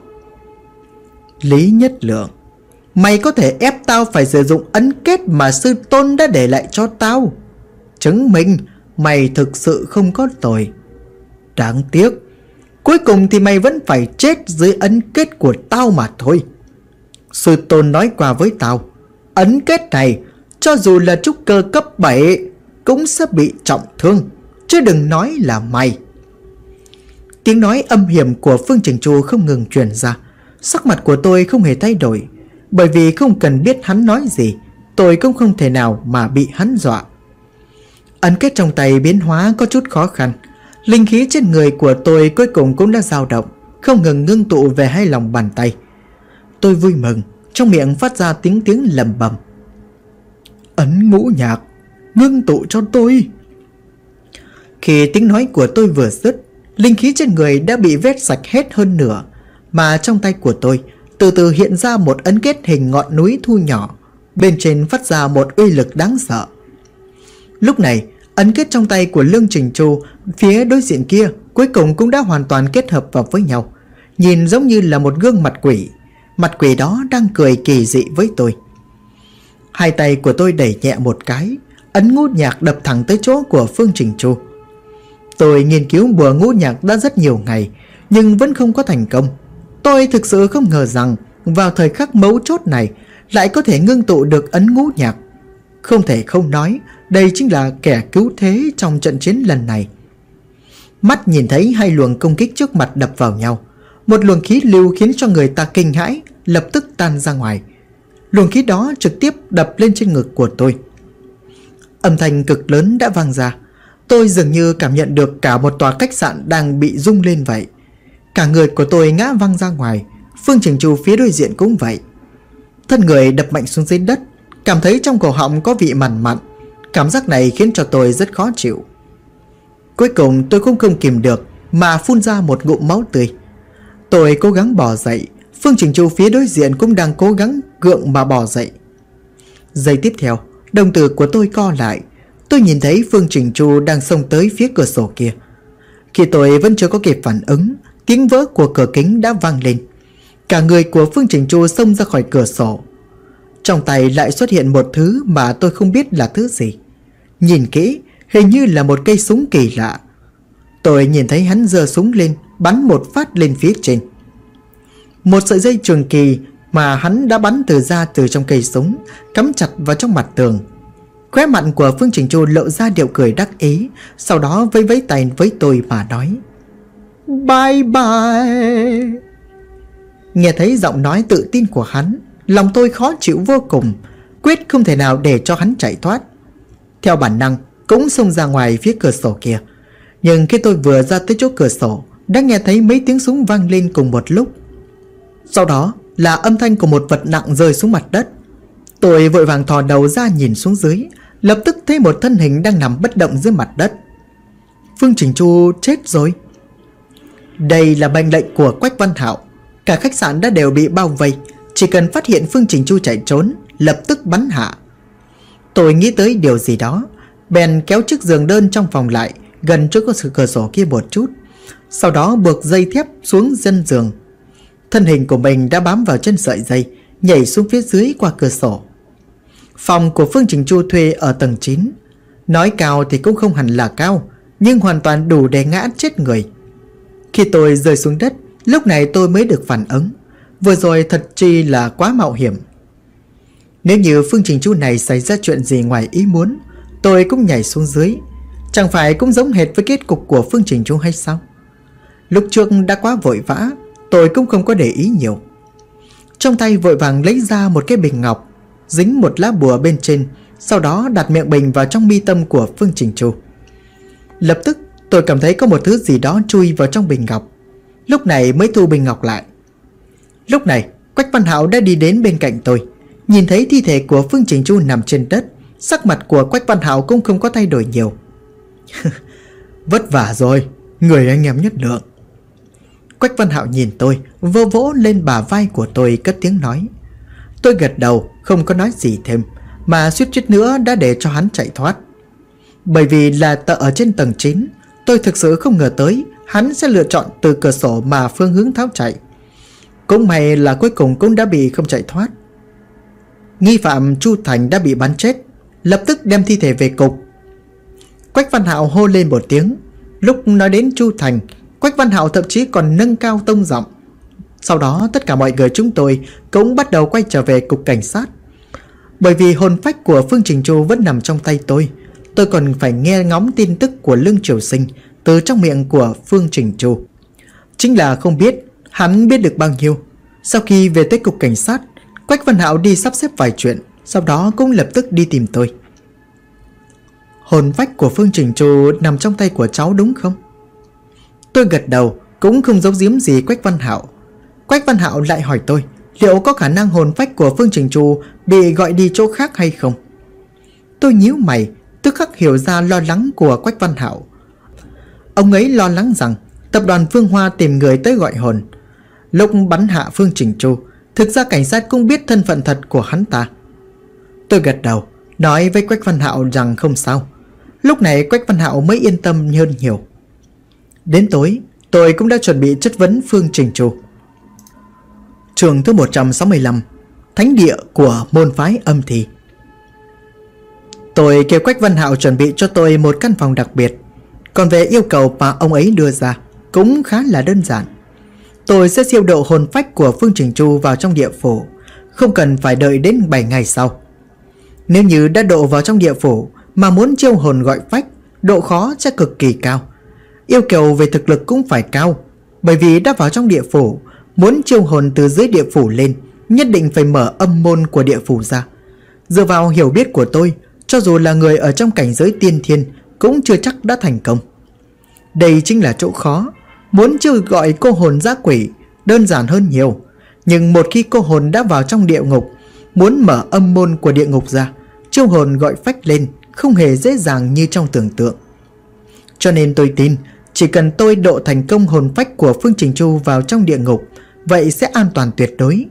Lý Nhất Lượng, mày có thể ép tao phải sử dụng ấn kết mà sư tôn đã để lại cho tao. Chứng minh mày thực sự không có tội. Đáng tiếc, cuối cùng thì mày vẫn phải chết dưới ấn kết của tao mà thôi. Sư tôn nói qua với tao, ấn kết này cho dù là trúc cơ cấp 7 cũng sẽ bị trọng thương, chứ đừng nói là mày. Tiếng nói âm hiểm của Phương Trình Chu không ngừng truyền ra. Sắc mặt của tôi không hề thay đổi, bởi vì không cần biết hắn nói gì, tôi cũng không thể nào mà bị hắn dọa. Ấn kết trong tay biến hóa có chút khó khăn. Linh khí trên người của tôi cuối cùng cũng đã dao động, không ngừng ngưng tụ về hai lòng bàn tay. Tôi vui mừng, trong miệng phát ra tiếng lẩm bẩm. Ấn ngũ nhạc, ngưng tụ cho tôi. Khi tiếng nói của tôi vừa dứt, linh khí trên người đã bị vét sạch hết hơn nửa, mà trong tay của tôi từ từ hiện ra một ấn kết hình ngọn núi thu nhỏ, bên trên phát ra một uy lực đáng sợ. Lúc này, ấn kết trong tay của Lương Trình Chu phía đối diện kia cuối cùng cũng đã hoàn toàn kết hợp vào với nhau, nhìn giống như là một gương mặt quỷ. Mặt quỷ đó đang cười kỳ dị với tôi. Hai tay của tôi đẩy nhẹ một cái, ấn ngũ nhạc đập thẳng tới chỗ của Phương Trình Chu. Tôi nghiên cứu bùa ngũ nhạc đã rất nhiều ngày, nhưng vẫn không có thành công. Tôi thực sự không ngờ rằng vào thời khắc mấu chốt này lại có thể ngưng tụ được ấn ngũ nhạc. Không thể không nói, đây chính là kẻ cứu thế trong trận chiến lần này. Mắt nhìn thấy hai luồng công kích trước mặt đập vào nhau, một luồng khí lưu khiến cho người ta kinh hãi, lập tức tan ra ngoài. Luồng khí đó trực tiếp đập lên trên ngực của tôi. Âm thanh cực lớn đã vang ra. Tôi dường như cảm nhận được cả một tòa khách sạn đang bị rung lên vậy. Cả người của tôi ngã văng ra ngoài. Phương Trình Chu phía đối diện cũng vậy. Thân người đập mạnh xuống dưới đất, cảm thấy trong cổ họng có vị mặn mặn. Cảm giác này khiến cho tôi rất khó chịu. Cuối cùng tôi cũng không kìm được mà phun ra một ngụm máu tươi. Tôi cố gắng bò dậy. Phương Trình Chu phía đối diện cũng đang cố gắng gượng mà bò dậy. Giây tiếp theo, đồng tử của tôi co lại. Tôi nhìn thấy Phương Trình Chu đang xông tới phía cửa sổ kia. Khi tôi vẫn chưa có kịp phản ứng, tiếng vỡ của cửa kính đã vang lên. Cả người của Phương Trình Chu xông ra khỏi cửa sổ. Trong tay lại xuất hiện một thứ mà tôi không biết là thứ gì. Nhìn kỹ, hình như là một cây súng kỳ lạ. Tôi nhìn thấy hắn giơ súng lên, bắn một phát lên phía trên. Một sợi dây trường kỳ mà hắn đã bắn từ trong cây súng, cắm chặt vào trong mặt tường. Khóe mặt của Phương Trình Chu lộ ra điệu cười đắc ý, sau đó vẫy tay với tôi mà nói: Bye bye. Nghe thấy giọng nói tự tin của hắn, lòng tôi khó chịu vô cùng, quyết không thể nào để cho hắn chạy thoát. Theo bản năng cũng xông ra ngoài phía cửa sổ kia. Nhưng khi tôi vừa ra tới chỗ cửa sổ, đã nghe thấy mấy tiếng súng vang lên cùng một lúc. Sau đó là âm thanh của một vật nặng rơi xuống mặt đất. Tôi vội vàng thò đầu ra nhìn xuống dưới, lập tức thấy một thân hình đang nằm bất động dưới mặt đất. Phương Trình Chu chết rồi. Đây là mệnh lệnh của Quách Văn Hạo. Cả khách sạn đã đều bị bao vây, chỉ cần phát hiện Phương Trình Chu chạy trốn, lập tức bắn hạ. Tôi nghĩ tới điều gì đó, bèn kéo chiếc giường đơn trong phòng lại, gần chỗ cửa sổ kia một chút. sau đó buộc dây thép xuống chân giường. Thân hình của mình đã bám vào chân sợi dây, nhảy xuống phía dưới qua cửa sổ. Phòng của Phương Trình Chu thuê ở tầng 9. Nói cao thì cũng không hẳn là cao, nhưng hoàn toàn đủ để ngã chết người. Khi tôi rơi xuống đất, lúc này tôi mới được phản ứng. Vừa rồi thật chi là quá mạo hiểm. Nếu như Phương Trình Chu này xảy ra chuyện gì ngoài ý muốn, tôi cũng nhảy xuống dưới. Chẳng phải cũng giống hệt với kết cục của Phương Trình Chu hay sao? Lúc trước đã quá vội vã, tôi cũng không có để ý nhiều. Trong tay vội vàng lấy ra một cái bình ngọc, dính một lá bùa bên trên, sau đó đặt miệng bình vào trong mi tâm của Phương Trình Chu. Lập tức tôi cảm thấy có một thứ gì đó chui vào trong bình ngọc. Lúc này mới thu bình ngọc lại. Lúc này Quách Văn Hạo đã đi đến bên cạnh tôi. Nhìn thấy thi thể của Phương Trình Chu nằm trên đất, sắc mặt của Quách Văn Hạo cũng không có thay đổi nhiều. Vất vả rồi, người anh em nhất lượng. Quách Văn Hạo nhìn tôi, vỗ vỗ lên bả vai của tôi, cất tiếng nói. Tôi gật đầu, không có nói gì thêm, mà suýt chút nữa đã để cho hắn chạy thoát. Bởi vì là ở trên tầng 9, tôi thực sự không ngờ tới hắn sẽ lựa chọn từ cửa sổ mà phương hướng tháo chạy. Cũng may là cuối cùng cũng đã bị không chạy thoát. Nghi phạm Chu Thành đã bị bắn chết, lập tức đem thi thể về cục. Quách Văn Hạo hô lên một tiếng. Lúc nói đến Chu Thành, Quách Văn Hạo thậm chí còn nâng cao tông giọng. Sau đó tất cả mọi người chúng tôi cũng bắt đầu quay trở về cục cảnh sát. Bởi vì hồn phách của Phương Trình Chu vẫn nằm trong tay tôi còn phải nghe ngóng tin tức của Lương Triều Sinh từ trong miệng của Phương Trình Chu. Chính là không biết hắn biết được bao nhiêu. Sau khi về tới cục cảnh sát, Quách Văn Hạo đi sắp xếp vài chuyện, sau đó cũng lập tức đi tìm tôi. Hồn phách của Phương Trình Chu nằm trong tay của cháu đúng không? Tôi gật đầu, cũng không giấu giếm gì Quách Văn Hạo. Quách Văn Hạo lại hỏi tôi liệu có khả năng hồn phách của Phương Trình Chu bị gọi đi chỗ khác hay không. Tôi nhíu mày, tức khắc hiểu ra lo lắng của Quách Văn Hạo. Ông ấy lo lắng rằng tập đoàn Phương Hoa tìm người tới gọi hồn. Lúc bắn hạ Phương Trình Chu, thực ra cảnh sát cũng biết thân phận thật của hắn ta. Tôi gật đầu, nói với Quách Văn Hạo rằng không sao. Lúc này Quách Văn Hạo mới yên tâm hơn nhiều. Đến tối, tôi cũng đã chuẩn bị chất vấn Phương Trình Chu. Chương thứ 165, Thánh địa của môn phái âm thi. Tôi kêu Quách Văn Hạo chuẩn bị cho tôi một căn phòng đặc biệt. Còn về yêu cầu mà ông ấy đưa ra cũng khá là đơn giản. Tôi sẽ siêu độ hồn phách của Phương Trình Chu vào trong địa phủ, không cần phải đợi đến 7 ngày sau. Nếu như đã độ vào trong địa phủ mà muốn chiêu hồn gọi phách, độ khó sẽ cực kỳ cao. Yêu cầu về thực lực cũng phải cao, bởi vì đã vào trong địa phủ, muốn chiêu hồn từ dưới địa phủ lên, nhất định phải mở âm môn của địa phủ ra. Dựa vào hiểu biết của tôi, cho dù là người ở trong cảnh giới tiên thiên cũng chưa chắc đã thành công. Đây chính là chỗ khó. Muốn chiêu gọi cô hồn dã quỷ đơn giản hơn nhiều, nhưng một khi cô hồn đã vào trong địa ngục, muốn mở âm môn của địa ngục ra, chiêu hồn gọi phách lên không hề dễ dàng như trong tưởng tượng. Cho nên tôi tin chỉ cần tôi độ thành công hồn phách của Phương Trình Chu vào trong địa ngục, vậy sẽ an toàn tuyệt đối.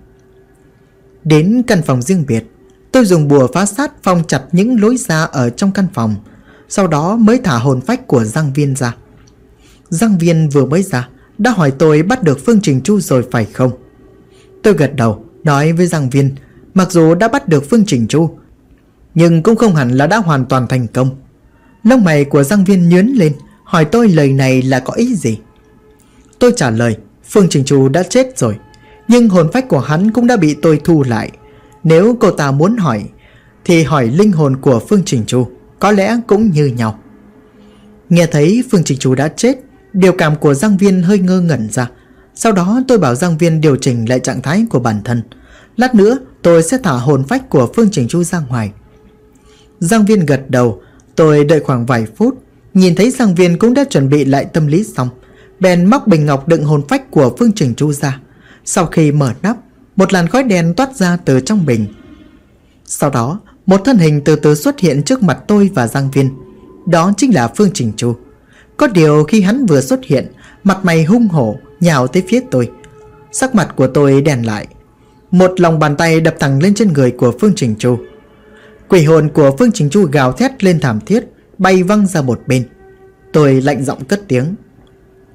Đến căn phòng riêng biệt, tôi dùng bùa phá sát phong chặt những lối ra ở trong căn phòng, sau đó mới thả hồn phách của Giang Viên ra. Giang Viên vừa mới ra đã hỏi tôi bắt được Phương Trình Chu rồi phải không. Tôi gật đầu, nói với Giang Viên mặc dù đã bắt được Phương Trình Chu, nhưng cũng không hẳn là đã hoàn toàn thành công. Lông mày của Giang Viên nhướng lên, hỏi tôi lời này là có ý gì. Tôi trả lời Phương Trình Chu đã chết rồi, nhưng hồn phách của hắn cũng đã bị tôi thu lại. Nếu cô ta muốn hỏi thì hỏi linh hồn của Phương Trình Chu, có lẽ cũng như nhau. Nghe thấy Phương Trình Chu đã chết, biểu cảm của Giang Viên hơi ngơ ngẩn ra. Sau đó tôi bảo Giang Viên điều chỉnh lại trạng thái của bản thân. Lát nữa tôi sẽ thả hồn phách của Phương Trình Chu ra ngoài. Giang Viên gật đầu. Tôi đợi khoảng vài phút, nhìn thấy Giang Viên cũng đã chuẩn bị lại tâm lý xong, bèn móc bình ngọc đựng hồn phách của Phương Trình Chu ra. Sau khi mở nắp, một làn khói đen toát ra từ trong bình. Sau đó một thân hình từ từ xuất hiện trước mặt tôi và Giang Viên. Đó chính là Phương Trình Chu. Có điều khi hắn vừa xuất hiện, mặt mày hung hổ nhào tới phía tôi. Sắc mặt của tôi đèn lại. Một lòng bàn tay đập thẳng lên trên người của Phương Trình Chu. Quỷ hồn của Phương Trình Chu gào thét lên thảm thiết, bay văng ra một bên. Tôi lạnh giọng cất tiếng.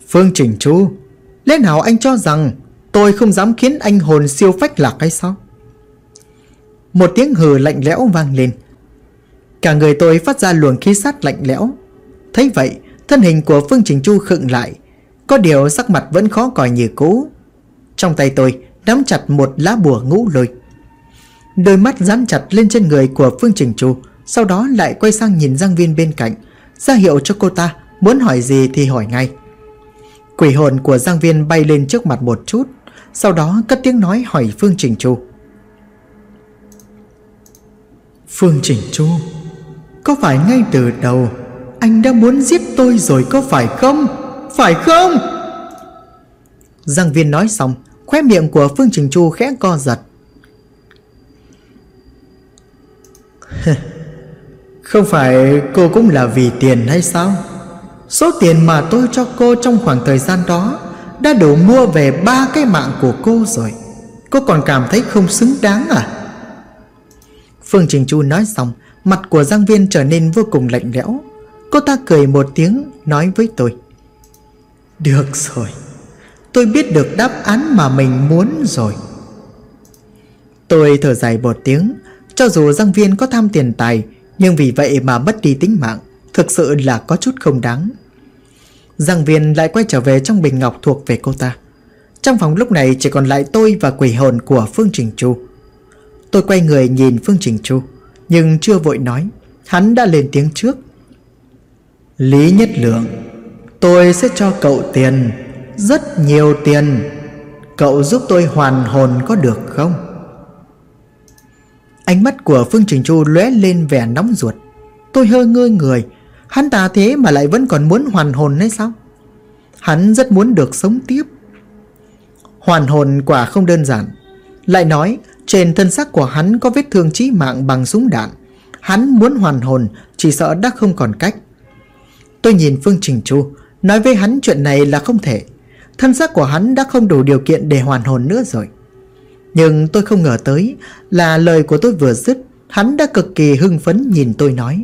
Phương Chỉnh Chu, lẽ nào anh cho rằng tôi không dám khiến anh hồn siêu phách lạc hay sao? Một tiếng hừ lạnh lẽo vang lên. Cả người tôi phát ra luồng khí sát lạnh lẽo. Thấy vậy, thân hình của Phương Chỉnh Chu khựng lại, có điều sắc mặt vẫn khó coi như cũ. Trong tay tôi nắm chặt một lá bùa ngũ lôi. Đôi mắt dán chặt lên trên người của Phương Chỉnh Chu, sau đó lại quay sang nhìn Giang Viên bên cạnh, ra hiệu cho cô ta muốn hỏi gì thì hỏi ngay. Quỷ hồn của Giang Viên bay lên trước mặt một chút, sau đó cất tiếng nói hỏi Phương Chỉnh Chu. Phương Chỉnh Chu, có phải ngay từ đầu anh đã muốn giết tôi rồi có phải không? Phải không? Giang Viên nói xong, khóe miệng của Phương Chỉnh Chu khẽ co giật. Không phải cô cũng là vì tiền hay sao? Số tiền mà tôi cho cô trong khoảng thời gian đó đã đủ mua về 3 cái mạng của cô rồi. Cô còn cảm thấy không xứng đáng à? Phương Chỉnh Chu nói xong, mặt của Giang Viên trở nên vô cùng lạnh lẽo. Cô ta cười một tiếng nói với tôi. Được rồi, tôi biết được đáp án mà mình muốn rồi. Tôi thở dài một tiếng. Cho dù Giang Viên có tham tiền tài, nhưng vì vậy mà mất đi tính mạng, thực sự là có chút không đáng. Giang Viên lại quay trở về trong bình ngọc thuộc về cô ta. Trong phòng lúc này chỉ còn lại tôi và quỷ hồn của Phương Chỉnh Chu. Tôi quay người nhìn Phương Chỉnh Chu, nhưng chưa vội nói, hắn đã lên tiếng trước. Lý Nhất Lượng, tôi sẽ cho cậu tiền, rất nhiều tiền. Cậu giúp tôi hoàn hồn có được không? Ánh mắt của Phương Chỉnh Chu lóe lên vẻ nóng ruột. Tôi hơi ngơ người. Hắn ta thế mà lại vẫn còn muốn hoàn hồn hay sao? Hắn rất muốn được sống tiếp. Hoàn hồn quả không đơn giản. Lại nói trên thân xác của hắn có vết thương chí mạng bằng súng đạn. Hắn muốn hoàn hồn chỉ sợ đã không còn cách. Tôi nhìn Phương Chỉnh Chu, nói với hắn chuyện này là không thể. Thân xác của hắn đã không đủ điều kiện để hoàn hồn nữa rồi. Nhưng tôi không ngờ tới là lời của tôi vừa dứt, hắn đã cực kỳ hưng phấn nhìn tôi nói.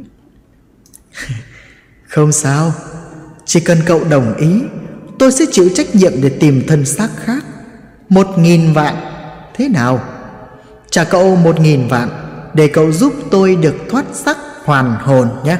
Không sao, chỉ cần cậu đồng ý, tôi sẽ chịu trách nhiệm để tìm thân xác khác. 1.000 vạn, thế nào? Trả cậu 1.000 vạn để cậu giúp tôi được thoát xác hoàn hồn nhé.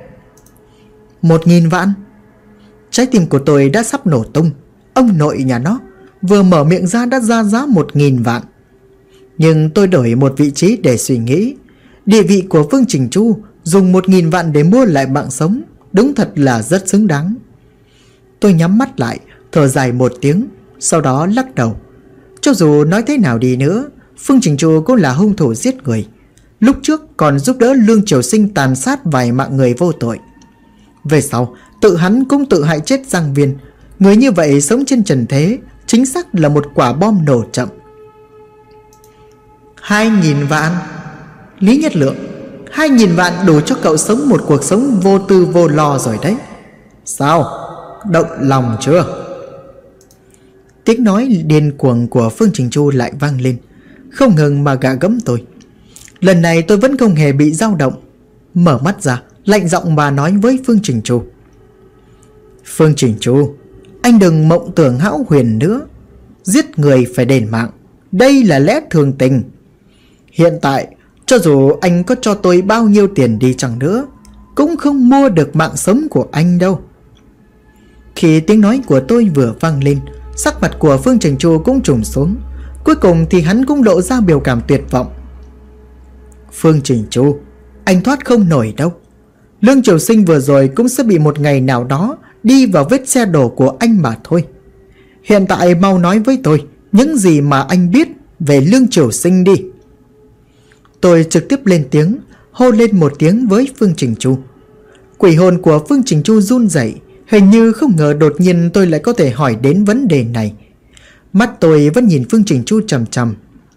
1.000 vạn? Trái tim của tôi đã sắp nổ tung. Ông nội nhà nó vừa mở miệng ra đã ra giá 1.000 vạn. Nhưng tôi đổi một vị trí để suy nghĩ. Địa vị của Phương Chỉnh Chu dùng 1.000 vạn để mua lại mạng sống, đúng thật là rất xứng đáng. Tôi nhắm mắt lại, thở dài một tiếng, sau đó lắc đầu. Cho dù nói thế nào đi nữa, Phương Chỉnh Chu cũng là hung thủ giết người. Lúc trước còn giúp đỡ Lương Triều Sinh tàn sát vài mạng người vô tội. Về sau, tự hắn cũng tự hại chết Giang Viên. Người như vậy sống trên trần thế chính xác là một quả bom nổ chậm. 2.000 vạn? Lý Nhất Lượng, 2.000 vạn đủ cho cậu sống một cuộc sống vô tư vô lo rồi đấy. Sao? Động lòng chưa? Tiếng nói điên cuồng của Phương Chỉnh Chu lại vang lên, không ngừng mà gạ gẫm tôi. Lần này tôi vẫn không hề bị dao động. Mở mắt ra, lạnh giọng mà nói với Phương Chỉnh Chu. Phương Chỉnh Chu, anh đừng mộng tưởng hão huyền nữa. Giết người phải đền mạng, đây là lẽ thường tình. Hiện tại, cho dù anh có cho tôi bao nhiêu tiền đi chăng nữa, cũng không mua được mạng sống của anh đâu. Khi tiếng nói của tôi vừa vang lên, sắc mặt của Phương Chỉnh Chu cũng trùng xuống. Cuối cùng thì hắn cũng lộ ra biểu cảm tuyệt vọng. Phương Chỉnh Chu, anh thoát không nổi đâu. Lương Triều Sinh vừa rồi cũng sẽ bị một ngày nào đó đi vào vết xe đổ của anh mà thôi. Hiện tại mau nói với tôi những gì mà anh biết về Lương Triều Sinh đi. Tôi trực tiếp lên tiếng, hô lên một tiếng với Phương Chỉnh Chu. Quỷ hồn của Phương Chỉnh Chu run rẩy, hình như không ngờ đột nhiên tôi lại có thể hỏi đến vấn đề này. Mắt tôi vẫn nhìn Phương Chỉnh Chu chằm chằm.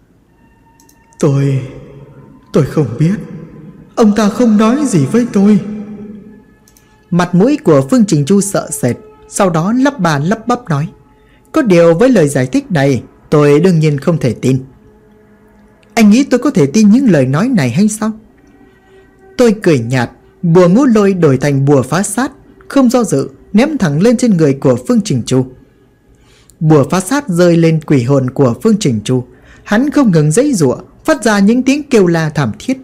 Tôi không biết. Ông ta không nói gì với tôi. Mặt mũi của Phương Chỉnh Chu sợ sệt, sau đó lắp bà lắp bắp nói. Có điều với lời giải thích này, tôi đương nhiên không thể tin. Anh nghĩ tôi có thể tin những lời nói này hay sao? Tôi cười nhạt, bùa ngũ lôi đổi thành bùa phá sát, không do dự, ném thẳng lên trên người của Phương Trình Chu. Bùa phá sát rơi lên quỷ hồn của Phương Trình Chu. Hắn không ngừng giãy giụa, phát ra những tiếng kêu la thảm thiết.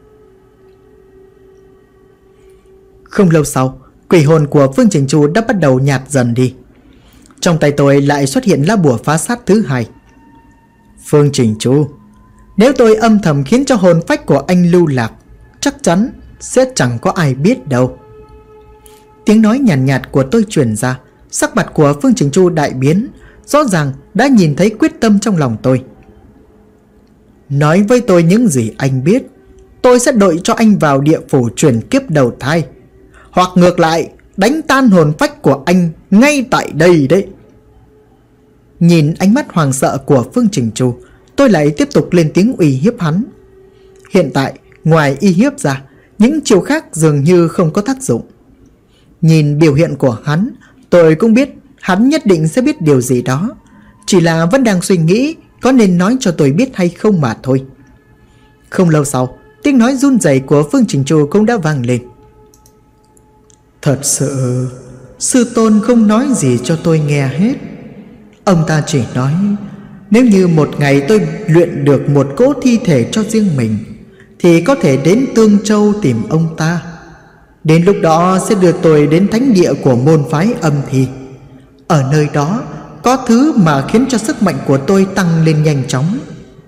Không lâu sau, quỷ hồn của Phương Trình Chu đã bắt đầu nhạt dần đi. Trong tay tôi lại xuất hiện lá bùa phá sát thứ hai. Phương Trình Chu, nếu tôi âm thầm khiến cho hồn phách của anh lưu lạc, chắc chắn sẽ chẳng có ai biết đâu. Tiếng nói nhàn nhạt của tôi truyền ra. Sắc mặt của Phương Trình Chu đại biến, rõ ràng đã nhìn thấy quyết tâm trong lòng tôi. Nói với tôi những gì anh biết, tôi sẽ đợi cho anh vào địa phủ chuyển kiếp đầu thai, hoặc ngược lại đánh tan hồn phách của anh ngay tại đây đấy. Nhìn ánh mắt hoàng sợ của Phương Trình Chu, tôi lại tiếp tục lên tiếng uy hiếp hắn. Hiện tại ngoài uy hiếp ra, những chiêu khác dường như không có tác dụng. Nhìn biểu hiện của hắn, tôi cũng biết hắn nhất định sẽ biết điều gì đó, chỉ là vẫn đang suy nghĩ có nên nói cho tôi biết hay không mà thôi. Không lâu sau, tiếng nói run rẩy của Phương Trình Chu cũng đã vang lên. Thật sự, sư tôn không nói gì cho tôi nghe hết. Ông ta chỉ nói nếu như một ngày tôi luyện được một cỗ thi thể cho riêng mình, thì có thể đến Tương Châu tìm ông ta. Đến lúc đó sẽ đưa tôi đến thánh địa của môn phái Âm Thi. Ở nơi đó có thứ mà khiến cho sức mạnh của tôi tăng lên nhanh chóng.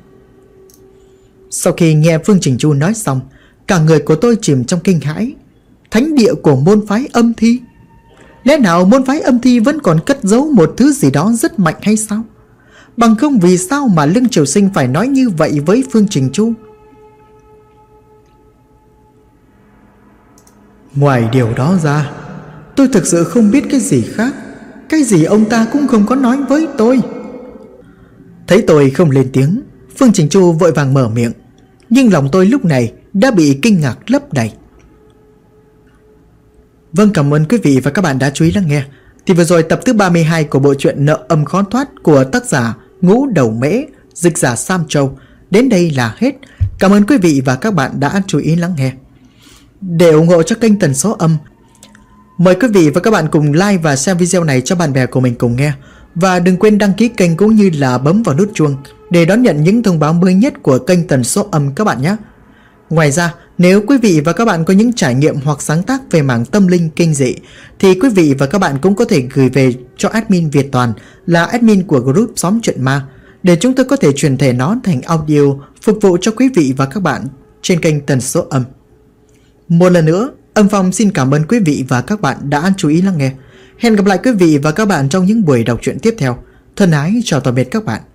Sau khi nghe Phương Trình Chu nói xong, cả người của tôi chìm trong kinh hãi. Thánh địa của môn phái Âm Thi? Lẽ nào môn phái Âm Thi vẫn còn cất giấu một thứ gì đó rất mạnh hay sao? Bằng không vì sao mà Lương Triều Sinh phải nói như vậy với Phương Trình Chu? Ngoài điều đó ra, tôi thực sự không biết cái gì khác. Cái gì ông ta cũng không có nói với tôi. Thấy tôi không lên tiếng, Phương Trình Chu vội vàng mở miệng. Nhưng lòng tôi lúc này đã bị kinh ngạc lấp đầy. Vâng, cảm ơn quý vị và các bạn đã chú ý lắng nghe. Thì vừa rồi tập thứ 32 của bộ truyện Nợ Âm Khó Thoát của tác giả Ngũ Đầu Mễ, dịch giả Sam Châu đến đây là hết. Cảm ơn quý vị và các bạn đã chú ý lắng nghe. Để ủng hộ cho kênh Tần Số Âm, mời quý vị và các bạn cùng like và share video này cho bạn bè của mình cùng nghe. Và đừng quên đăng ký kênh cũng như là bấm vào nút chuông để đón nhận những thông báo mới nhất của kênh Tần Số Âm các bạn nhé. Ngoài ra, nếu quý vị và các bạn có những trải nghiệm hoặc sáng tác về mảng tâm linh kinh dị, thì quý vị và các bạn cũng có thể gửi về cho admin Việt Toàn, là admin của group Xóm Chuyện Ma, để chúng tôi có thể chuyển thể nó thành audio phục vụ cho quý vị và các bạn trên kênh Tần Số Âm. Một lần nữa, Âm Phong xin cảm ơn quý vị và các bạn đã chú ý lắng nghe. Hẹn gặp lại quý vị và các bạn trong những buổi đọc truyện tiếp theo. Thân ái chào tạm biệt các bạn.